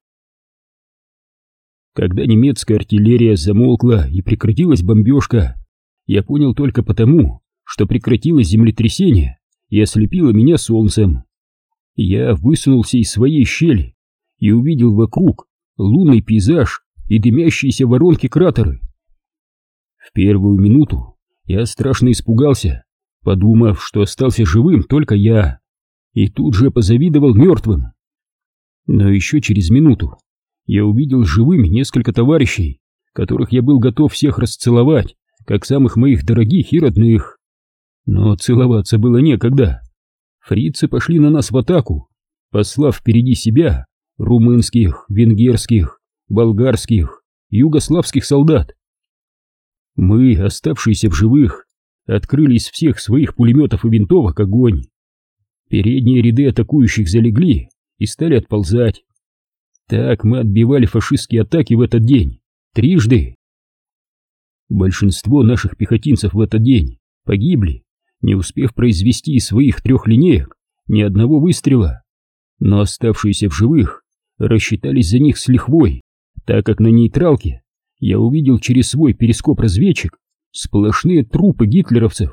Когда немецкая артиллерия замолкла и прекратилась бомбежка, я понял только потому, что прекратилось землетрясение и ослепило меня солнцем. Я высунулся из своей щели и увидел вокруг лунный пейзаж и дымящиеся воронки-кратеры. В первую минуту я страшно испугался, подумав, что остался живым только я, и тут же позавидовал мертвым. Но еще через минуту я увидел живыми несколько товарищей, которых я был готов всех расцеловать, как самых моих дорогих и родных. Но целоваться было некогда. Фрицы пошли на нас в атаку, послав впереди себя румынских, венгерских, болгарских, югославских солдат. Мы, оставшиеся в живых, открыли из всех своих пулеметов и винтовок огонь. Передние ряды атакующих залегли и стали отползать. Так мы отбивали фашистские атаки в этот день трижды. Большинство наших пехотинцев в этот день погибли, не успев произвести из своих трех линеек ни одного выстрела, но оставшиеся в живых рассчитались за них с лихвой, так как на нейтралке я увидел через свой перископ-разведчик сплошные трупы гитлеровцев.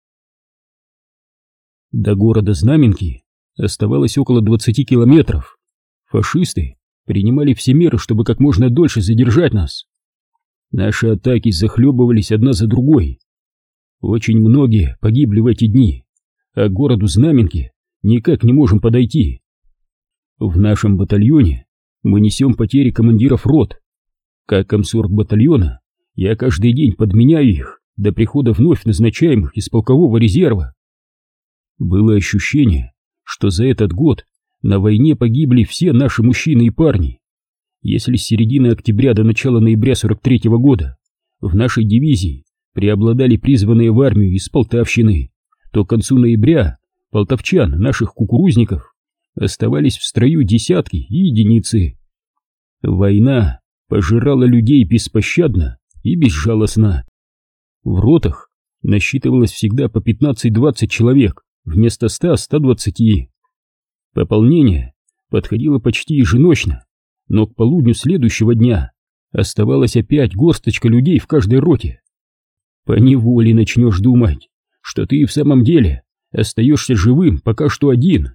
До города Знаменки оставалось около двадцати километров. Фашисты принимали все меры, чтобы как можно дольше задержать нас. Наши атаки захлебывались одна за другой. Очень многие погибли в эти дни, а к городу Знаменки никак не можем подойти. В нашем батальоне мы несем потери командиров рот. Как комсорг батальона я каждый день подменяю их до прихода вновь назначаемых из полкового резерва. Было ощущение, что за этот год на войне погибли все наши мужчины и парни. Если с середины октября до начала ноября сорок третьего года в нашей дивизии преобладали призванные в армию из Полтавщины, то к концу ноября полтавчан, наших кукурузников, оставались в строю десятки и единицы. Война пожирала людей беспощадно и безжалостно. В ротах насчитывалось всегда по пятнадцать-двадцать человек вместо ста-ста двадцати. Пополнение подходило почти еженочно, но к полудню следующего дня оставалась опять горсточка людей в каждой роте. Поневоле начнешь думать, что ты и в самом деле остаешься живым пока что один.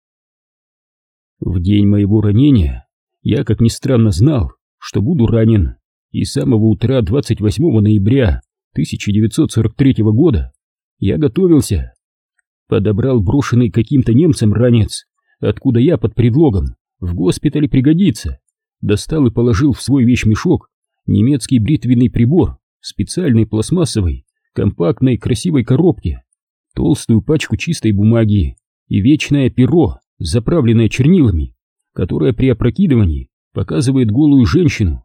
В день моего ранения я, как ни странно, знал, что буду ранен, и с самого утра двадцать восьмого ноября тысяча девятьсот сорок третьего года я готовился. Подобрал брошенный каким-то немцем ранец, откуда я под предлогом в госпитале пригодится, достал и положил в свой вещмешок немецкий бритвенный прибор в специальной пластмассовой, компактной, красивой коробке, толстую пачку чистой бумаги и вечное перо, заправленное чернилами, которое при опрокидывании показывает голую женщину.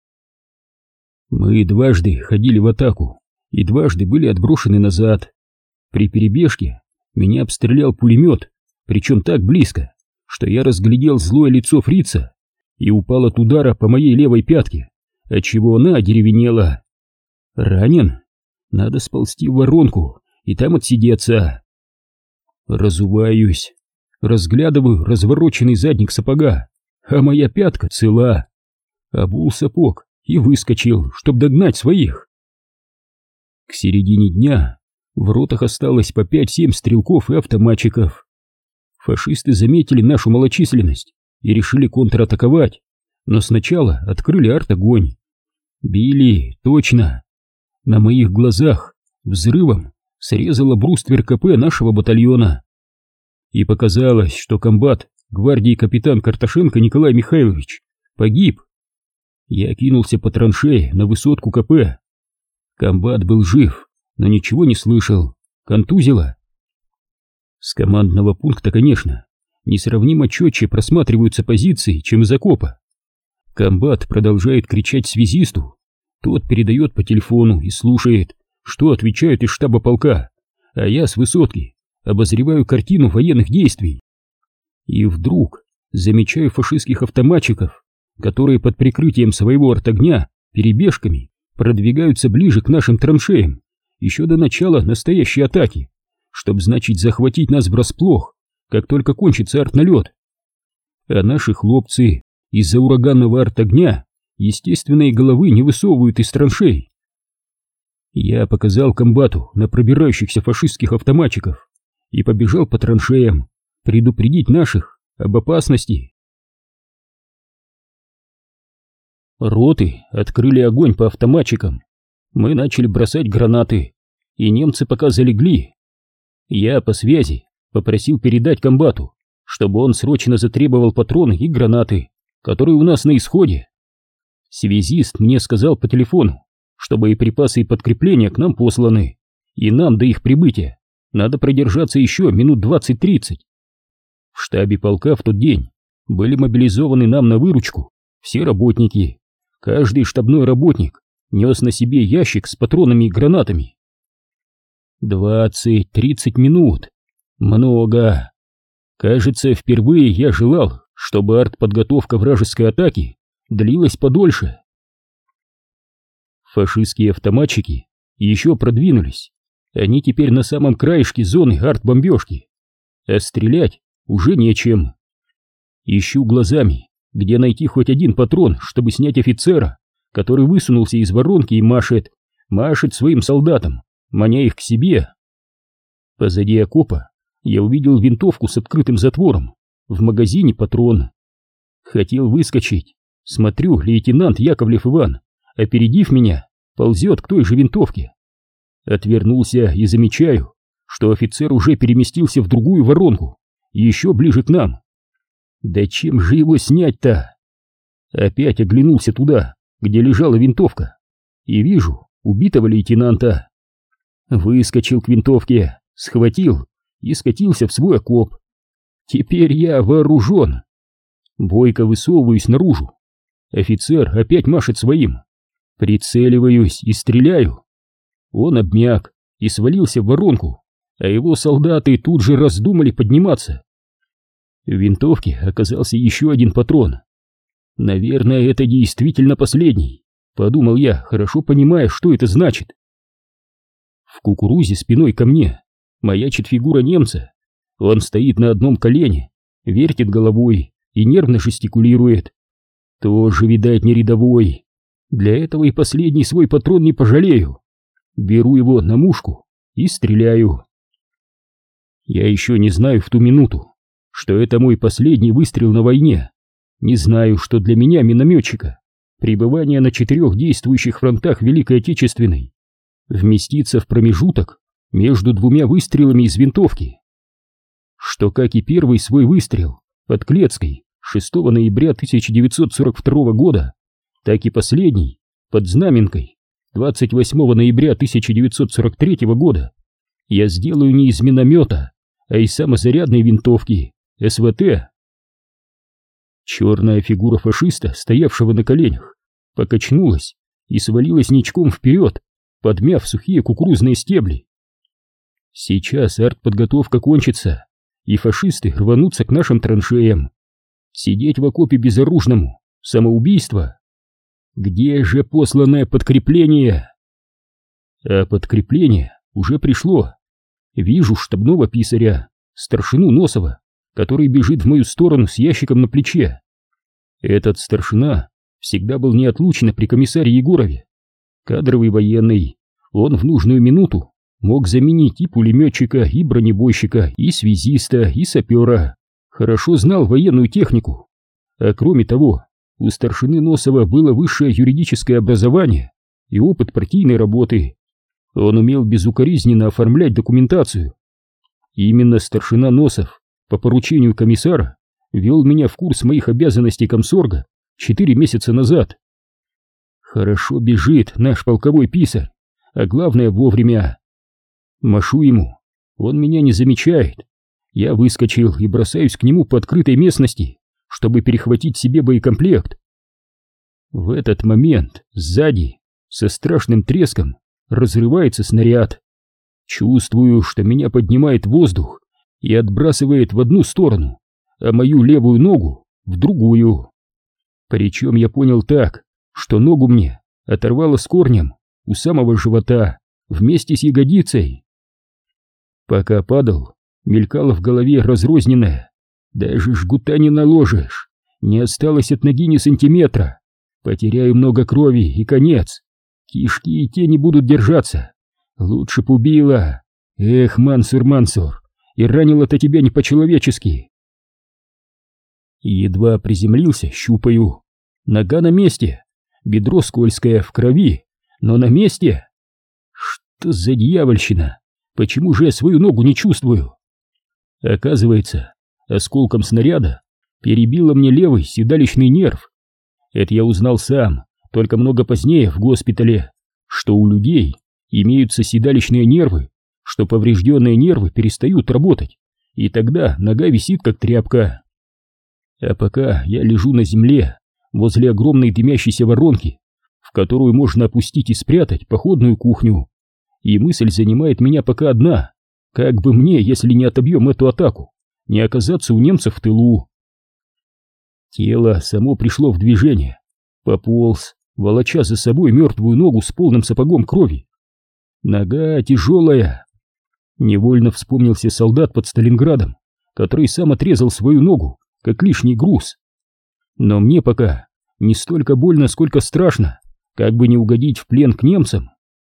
Мы дважды ходили в атаку и дважды были отброшены назад. При перебежке меня обстрелял пулемет, причем так близко, что я разглядел злое лицо фрица и упал от удара по моей левой пятке, отчего она одеревенела. Ранен? Надо сползти в воронку и там отсидеться. Разуваюсь, разглядываю развороченный задник сапога, а моя пятка цела. Обул сапог и выскочил, чтоб догнать своих. К середине дня в ротах осталось по пять-семь стрелков и автоматчиков. Фашисты заметили нашу малочисленность и решили контратаковать, но сначала открыли артогонь. Били точно. На моих глазах взрывом срезало бруствер ка пэ нашего батальона. И показалось, что комбат гвардии капитан Карташенко Николай Михайлович погиб. Я кинулся по траншее на высотку ка пэ. Комбат был жив, но ничего не слышал, контузило. С командного пункта, конечно, несравнимо четче просматриваются позиции, чем из окопа. Комбат продолжает кричать связисту, тот передает по телефону и слушает, что отвечают из штаба полка, а я с высотки обозреваю картину военных действий. И вдруг замечаю фашистских автоматчиков, которые под прикрытием своего артогня перебежками продвигаются ближе к нашим траншеям еще до начала настоящей атаки, чтоб, значит, захватить нас врасплох, как только кончится артналет. А наши хлопцы из-за ураганного артогня естественные головы не высовывают из траншей. Я показал комбату на пробирающихся фашистских автоматчиков и побежал по траншеям предупредить наших об опасности. Роты открыли огонь по автоматчикам. Мы начали бросать гранаты, и немцы пока залегли. Я по связи попросил передать комбату, чтобы он срочно затребовал патроны и гранаты, которые у нас на исходе. Связист мне сказал по телефону, что боеприпасы и подкрепления к нам посланы, и нам до их прибытия надо продержаться еще минут двадцать-тридцать. В штабе полка в тот день были мобилизованы нам на выручку все работники. Каждый штабной работник нес на себе ящик с патронами и гранатами. Двадцать-тридцать минут. Много. Кажется, впервые я желал, чтобы артподготовка вражеской атаки длилась подольше. Фашистские автоматчики еще продвинулись. Они теперь на самом краешке зоны артбомбежки. А стрелять уже нечем. Ищу глазами, где найти хоть один патрон, чтобы снять офицера, который высунулся из воронки и машет, машет своим солдатам, маня их к себе. Позади окопа я увидел винтовку с открытым затвором, в магазине патрон. Хотел выскочить, смотрю, лейтенант Яковлев Иван, опередив меня, ползет к той же винтовке. Отвернулся и замечаю, что офицер уже переместился в другую воронку, еще ближе к нам. Да чем же его снять-то? Опять оглянулся туда, где лежала винтовка, и вижу убитого лейтенанта. Выскочил к винтовке, схватил и скатился в свой окоп. Теперь я вооружен. Бойко высовываюсь наружу. Офицер опять машет своим. Прицеливаюсь и стреляю. Он обмяк и свалился в воронку, а его солдаты тут же раздумали подниматься. В винтовке оказался еще один патрон. Наверное, это действительно последний, подумал я, хорошо понимая, что это значит. В кукурузе спиной ко мне маячит фигура немца. Он стоит на одном колене, вертит головой и нервно жестикулирует. Тоже, видать, не рядовой. Для этого и последний свой патрон не пожалею. Беру его на мушку и стреляю. Я еще не знаю в ту минуту, что это мой последний выстрел на войне. Не знаю, что для меня, минометчика, пребывание на четырех действующих фронтах Великой Отечественной вместится в промежуток между двумя выстрелами из винтовки. Что, как и первый свой выстрел под Клецкой шестого ноября тысяча девятьсот сорок второго года, так и последний под Знаменкой двадцать восьмого ноября тысяча девятьсот сорок третьего года я сделаю не из миномета, а из самозарядной винтовки эс вэ тэ. Черная фигура фашиста, стоявшего на коленях, покачнулась и свалилась ничком вперед, подмяв сухие кукурузные стебли. Сейчас артподготовка кончится, и фашисты рванутся к нашим траншеям. Сидеть в окопе безоружному — самоубийство. Где же посланное подкрепление? А подкрепление уже пришло. Вижу штабного писаря, старшину Носова, который бежит в мою сторону с ящиком на плече. Этот старшина всегда был неотлучно при комиссаре Егорове. Кадровый военный, он в нужную минуту мог заменить и пулеметчика, и бронебойщика, и связиста, и сапера. Хорошо знал военную технику. А кроме того, у старшины Носова было высшее юридическое образование и опыт партийной работы. Он умел безукоризненно оформлять документацию. Именно старшина Носов по поручению комиссара вел меня в курс моих обязанностей комсорга четыре месяца назад. Хорошо бежит наш полковой писарь, а главное вовремя. Машу ему, он меня не замечает. Я выскочил и бросаюсь к нему по открытой местности, чтобы перехватить себе боекомплект. В этот момент сзади со страшным треском разрывается снаряд. Чувствую, что меня поднимает воздух и отбрасывает в одну сторону, а мою левую ногу в другую. Причем я понял так, что ногу мне оторвало с корнем у самого живота вместе с ягодицей. Пока падал, мелькало в голове разрозненное: даже жгута не наложишь, не осталось от ноги ни сантиметра, потеряю много крови и конец, кишки и те не будут держаться, лучше б убила. Эх, Мансур, Мансур, и ранило-то тебя не по-человечески. Едва приземлился, щупаю. Нога на месте, бедро скользкое, в крови, но на месте. Что за дьявольщина? Почему же я свою ногу не чувствую? Оказывается, осколком снаряда перебило мне левый седалищный нерв. Это я узнал сам, только много позднее в госпитале, что у людей имеются седалищные нервы, что поврежденные нервы перестают работать, и тогда нога висит как тряпка. А пока я лежу на земле возле огромной дымящейся воронки, в которую можно опустить и спрятать походную кухню, и мысль занимает меня пока одна: как бы мне, если не отобьем эту атаку, не оказаться у немцев в тылу. Тело само пришло в движение, пополз, волоча за собой мертвую ногу с полным сапогом крови. Нога тяжелая. Невольно вспомнился солдат под Сталинградом, который сам отрезал свою ногу, как лишний груз. Но мне пока не столько больно, сколько страшно, как бы не угодить в плен к немцам.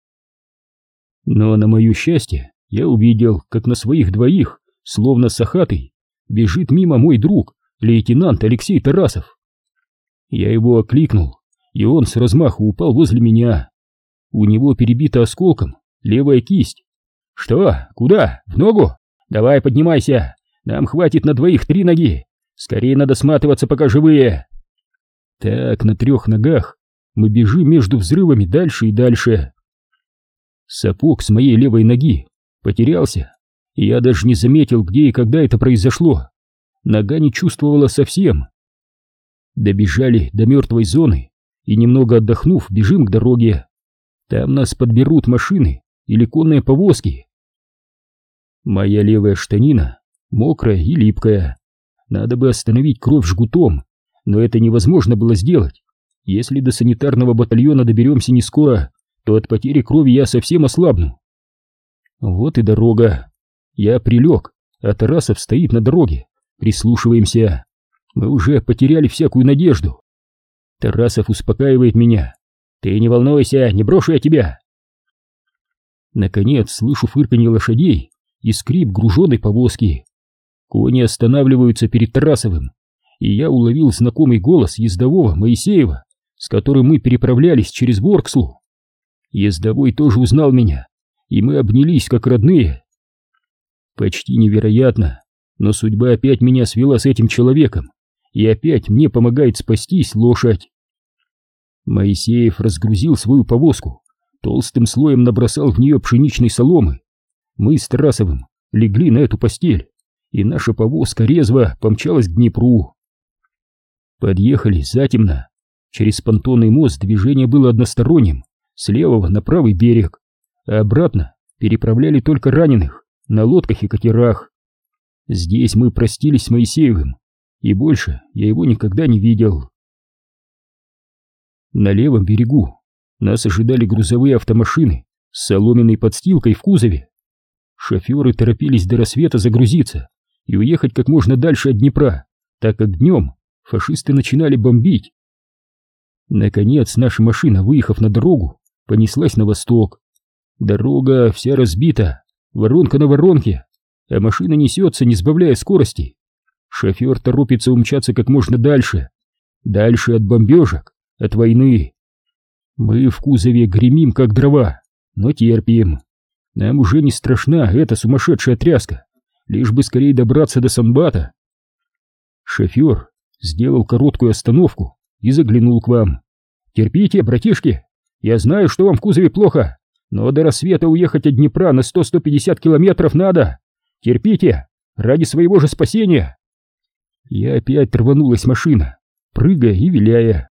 Но на мое счастье я увидел, как на своих двоих, словно сахатый, бежит мимо мой друг, лейтенант Алексей Тарасов. Я его окликнул, и он с размаху упал возле меня. У него перебита осколком левая кисть. «Что? Куда? В ногу? Давай поднимайся, нам хватит на двоих три ноги. Скорее надо сматываться, пока живые». Так, на трех ногах мы бежим между взрывами дальше и дальше. Сапог с моей левой ноги потерялся, и я даже не заметил, где и когда это произошло. Нога не чувствовала совсем. Добежали до мертвой зоны и, немного отдохнув, бежим к дороге. Там нас подберут машины или конные повозки. Моя левая штанина мокрая и липкая. Надо бы остановить кровь жгутом, но это невозможно было сделать. Если до санитарного батальона доберемся не скоро, то от потери крови я совсем ослабну. Вот и дорога. Я прилег, а Тарасов стоит на дороге. Прислушиваемся. Мы уже потеряли всякую надежду. Тарасов успокаивает меня. «Ты не волнуйся, не брошу я тебя». Наконец слышу фырканье лошадей и скрип груженой повозки. Кони останавливаются перед Тарасовым, и я уловил знакомый голос ездового Моисеева, с которым мы переправлялись через Воркслу. Ездовой тоже узнал меня, и мы обнялись как родные. Почти невероятно, но судьба опять меня свела с этим человеком, и опять мне помогает спастись лошадь. Моисеев разгрузил свою повозку, толстым слоем набросал в нее пшеничной соломы. Мы с Тарасовым легли на эту постель, и наша повозка резво помчалась к Днепру. Подъехали затемно. Через понтонный мост движение было односторонним, с левого на правый берег, а обратно переправляли только раненых на лодках и катерах. Здесь мы простились с Моисеевым, и больше я его никогда не видел. На левом берегу нас ожидали грузовые автомашины с соломенной подстилкой в кузове. Шоферы торопились до рассвета загрузиться и уехать как можно дальше от Днепра, так как днем фашисты начинали бомбить. Наконец наша машина, выехав на дорогу, понеслась на восток. Дорога вся разбита, воронка на воронке, а машина несется, не сбавляя скорости. Шофер торопится умчаться как можно дальше, дальше от бомбежек, от войны. Мы в кузове гремим как дрова, но терпим. Нам уже не страшна эта сумасшедшая тряска, лишь бы скорее добраться до Санбата. Шофер сделал короткую остановку и заглянул к вам. «Терпите, братишки, я знаю, что вам в кузове плохо, но до рассвета уехать от Днепра на сто-сто пятьдесят километров надо. Терпите, ради своего же спасения». И опять рванулась машина, прыгая и виляя.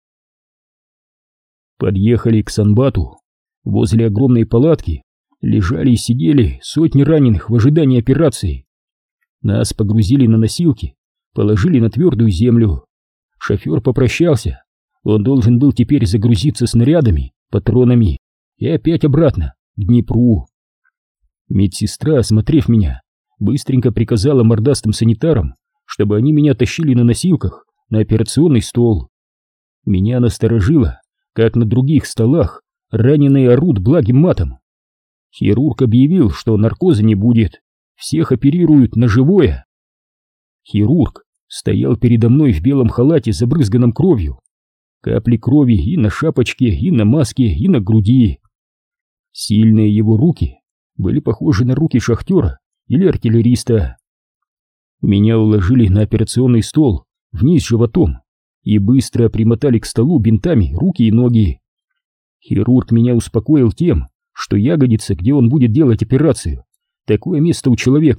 Подъехали к Санбату. Возле огромной палатки лежали и сидели сотни раненых в ожидании операции. Нас погрузили на носилки, положили на твердую землю. Шофер попрощался. Он должен был теперь загрузиться снарядами, патронами и опять обратно, к Днепру. Медсестра, осмотрев меня, быстренько приказала мордастым санитарам, чтобы они меня тащили на носилках на операционный стол. Меня насторожило, как на других столах раненые орут благим матом. Хирург объявил, что наркоза не будет, всех оперируют на живое. Хирург стоял передо мной в белом халате, забрызганном кровью. Капли крови и на шапочке, и на маске, и на груди. Сильные его руки были похожи на руки шахтера или артиллериста. Меня уложили на операционный стол вниз животом и быстро примотали к столу бинтами руки и ноги. Хирург меня успокоил тем, что ягодица, где он будет делать операцию, такое место у человека,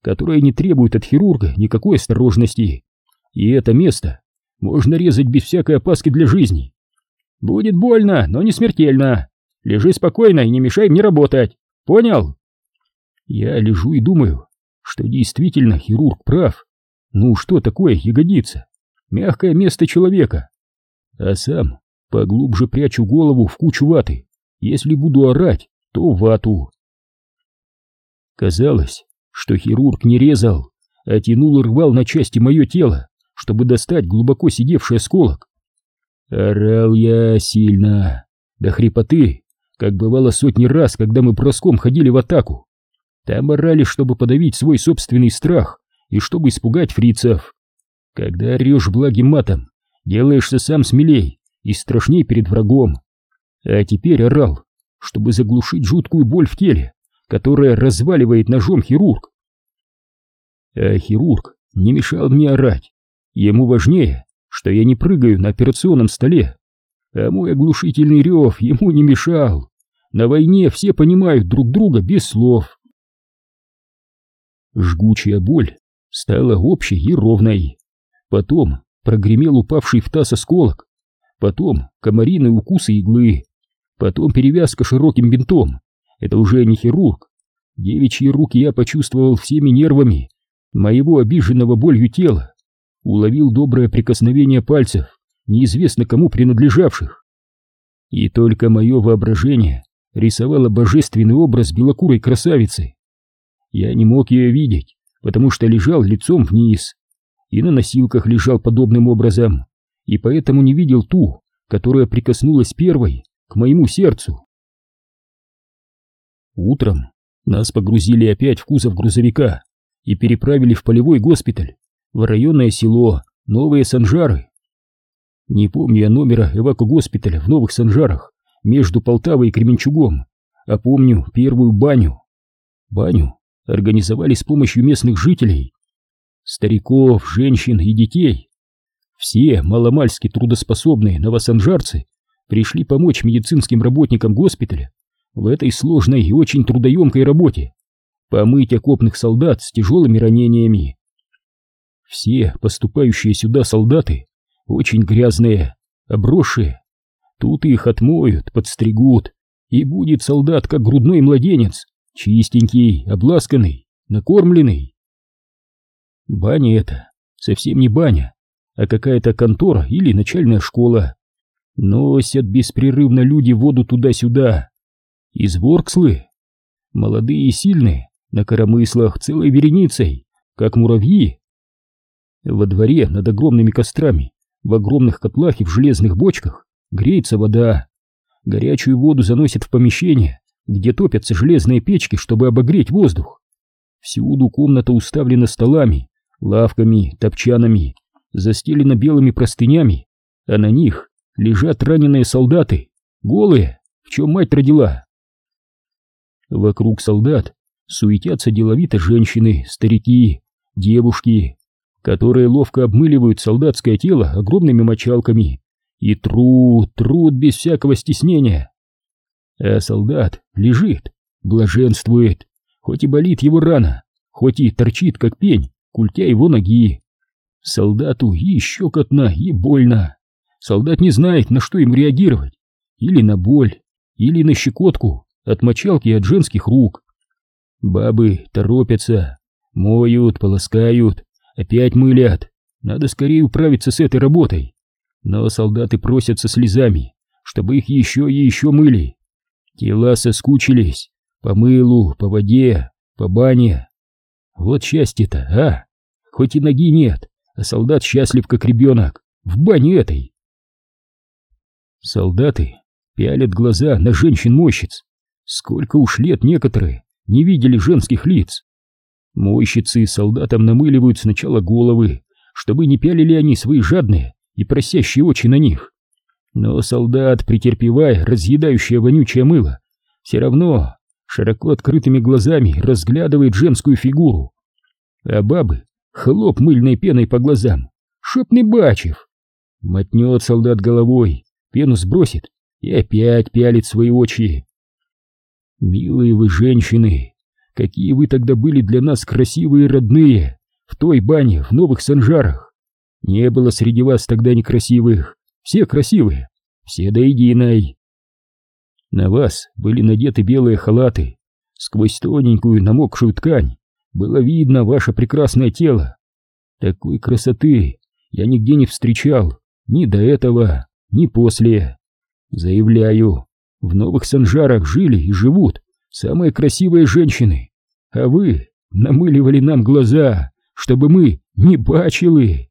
которое не требует от хирурга никакой осторожности. И это место можно резать без всякой опаски для жизни. Будет больно, но не смертельно. Лежи спокойно и не мешай мне работать. Понял? Я лежу и думаю, что действительно хирург прав. Ну что такое ягодица? Мягкое место человека. А сам поглубже прячу голову в кучу ваты. Если буду орать, то в вату. Казалось, что хирург не резал, а тянул и рвал на части мое тело, чтобы достать глубоко сидевший осколок. Орал я сильно, до хрипоты, как бывало сотни раз, когда мы броском ходили в атаку. Там орали, чтобы подавить свой собственный страх и чтобы испугать фрицев. Когда орешь благим матом, делаешься сам смелей и страшней перед врагом. А теперь орал, чтобы заглушить жуткую боль в теле, которая разваливает ножом хирург. А хирург не мешал мне орать. Ему важнее, что я не прыгаю на операционном столе, а мой оглушительный рев ему не мешал. На войне все понимают друг друга без слов. Жгучая боль стала общей и ровной. Потом прогремел упавший в таз осколок. Потом комариные укусы иглы. Потом перевязка широким бинтом. Это уже не хирург. Девичьи руки я почувствовал всеми нервами моего обиженного болью тела. Уловил доброе прикосновение пальцев, неизвестно кому принадлежавших. И только мое воображение рисовало божественный образ белокурой красавицы. Я не мог ее видеть, потому что лежал лицом вниз, и на носилках лежал подобным образом, и поэтому не видел ту, которая прикоснулась первой к моему сердцу. Утром нас погрузили опять в кузов грузовика и переправили в полевой госпиталь, в районное село Новые Санжары. Не помню я номера эвакогоспиталя в Новых Санжарах между Полтавой и Кременчугом, а помню первую баню. Баню организовали с помощью местных жителей, стариков, женщин и детей. Все маломальски трудоспособные новосанжарцы пришли помочь медицинским работникам госпиталя в этой сложной и очень трудоемкой работе — помыть окопных солдат с тяжелыми ранениями. Все поступающие сюда солдаты очень грязные, обросшие. Тут их отмоют, подстригут, и будет солдат как грудной младенец, чистенький, обласканный, накормленный. Баня эта совсем не баня, а какая-то контора или начальная школа. Носят беспрерывно люди воду туда-сюда. Из Воркслы. Молодые и сильные, на коромыслах целой вереницей, как муравьи. Во дворе над огромными кострами, в огромных котлах и в железных бочках греется вода. Горячую воду заносят в помещение, где топятся железные печки, чтобы обогреть воздух. Всюду комната уставлена столами, лавками, топчанами, застелена белыми простынями, а на них лежат раненые солдаты, голые, в чем мать родила. Вокруг солдат суетятся деловито женщины, старики, девушки, которые ловко обмыливают солдатское тело огромными мочалками и трут, трут без всякого стеснения. А солдат лежит, блаженствует, хоть и болит его рана, хоть и торчит как пень культя его ноги. Солдату и щекотно, и больно. Солдат не знает, на что им реагировать. Или на боль, или на щекотку от мочалки и от женских рук. Бабы торопятся, моют, полоскают, опять мылят. Надо скорее управиться с этой работой. Но солдаты просятся слезами, чтобы их еще и еще мыли. Тела соскучились по мылу, по воде, по бане. Вот счастье-то, а? Хоть и ноги нет, а солдат счастлив как ребенок в бане этой. Солдаты пялят глаза на женщин-мойщиц. Сколько уж лет некоторые не видели женских лиц. Мойщицы солдатам намыливают сначала головы, чтобы не пялили они свои жадные и просящие очи на них. Но солдат, претерпевая разъедающее вонючее мыло, все равно широко открытыми глазами разглядывает женскую фигуру. А бабы хлоп мыльной пеной по глазам. Шепный Бачев. Мотнет солдат головой, пену сбросит и опять пялит свои очи. Милые вы женщины, какие вы тогда были для нас красивые и родные, в той бане, в Новых Санжарах. Не было среди вас тогда некрасивых, все красивые, все до единой. На вас были надеты белые халаты, сквозь тоненькую намокшую ткань было видно ваше прекрасное тело. Такой красоты я нигде не встречал, ни до этого, ни после. Заявляю, в Новых Санжарах жили и живут самые красивые женщины, а вы намыливали нам глаза, чтобы мы не бачили.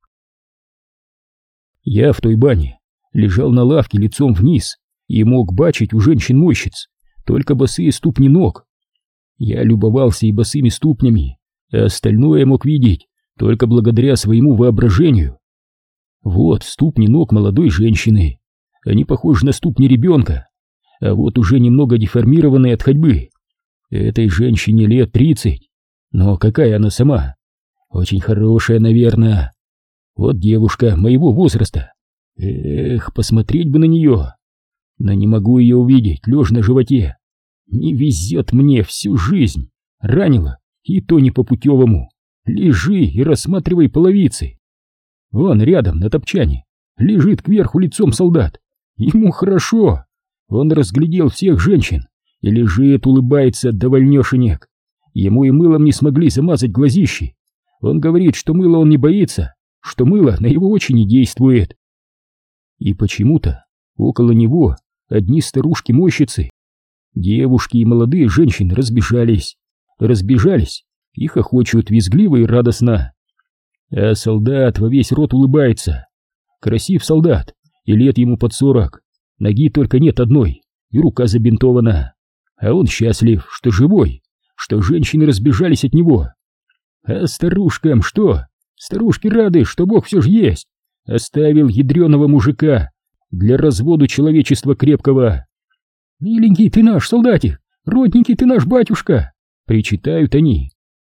Я в той бане лежал на лавке лицом вниз и мог бачить у женщин-мойщиц только босые ступни ног. Я любовался и босыми ступнями, а остальное мог видеть только благодаря своему воображению. Вот ступни ног молодой женщины, они похожи на ступни ребенка, а вот уже немного деформированные от ходьбы. Этой женщине лет тридцать, но какая она сама? Очень хорошая, наверное. Вот девушка моего возраста. Эх, посмотреть бы на нее. Но не могу ее увидеть, лежа на животе. Не везет мне всю жизнь. Ранила, и то не по-путевому. Лежи и рассматривай половицы. Вон рядом, на топчане, лежит кверху лицом солдат. Ему хорошо. Он разглядел всех женщин и лежит, улыбается, довольнешенек. Ему и мылом не смогли замазать глазищи. Он говорит, что мыло он не боится, что мыло на его очи не действует. И почему-то около него одни старушки-мойщицы. Девушки и молодые женщины разбежались, разбежались и хохочут визгливо и радостно. А солдат во весь рот улыбается. Красив солдат, и лет ему под сорок, ноги только нет одной, и рука забинтована. А он счастлив, что живой, что женщины разбежались от него. А старушкам что? Старушки рады, что Бог все же есть. Оставил ядреного мужика для развода человечества крепкого. «Миленький ты наш солдатик, родненький ты наш батюшка!» — причитают они.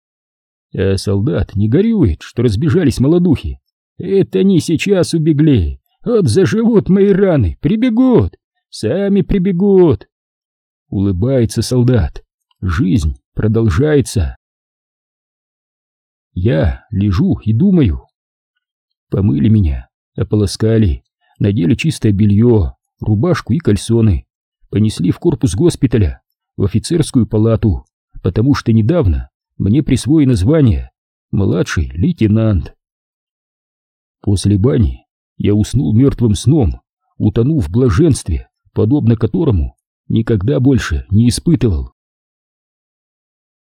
А солдат не горюет, что разбежались молодухи. Это они сейчас убегли. Вот заживут мои раны, прибегут, сами прибегут. Улыбается солдат. Жизнь продолжается. Я лежу и думаю. Помыли меня, ополоскали, надели чистое белье, рубашку и кальсоны, понесли в корпус госпиталя, в офицерскую палату, потому что недавно мне присвоено звание младший лейтенант. После бани я уснул мертвым сном, утонув в блаженстве, подобно которому никогда больше не испытывал.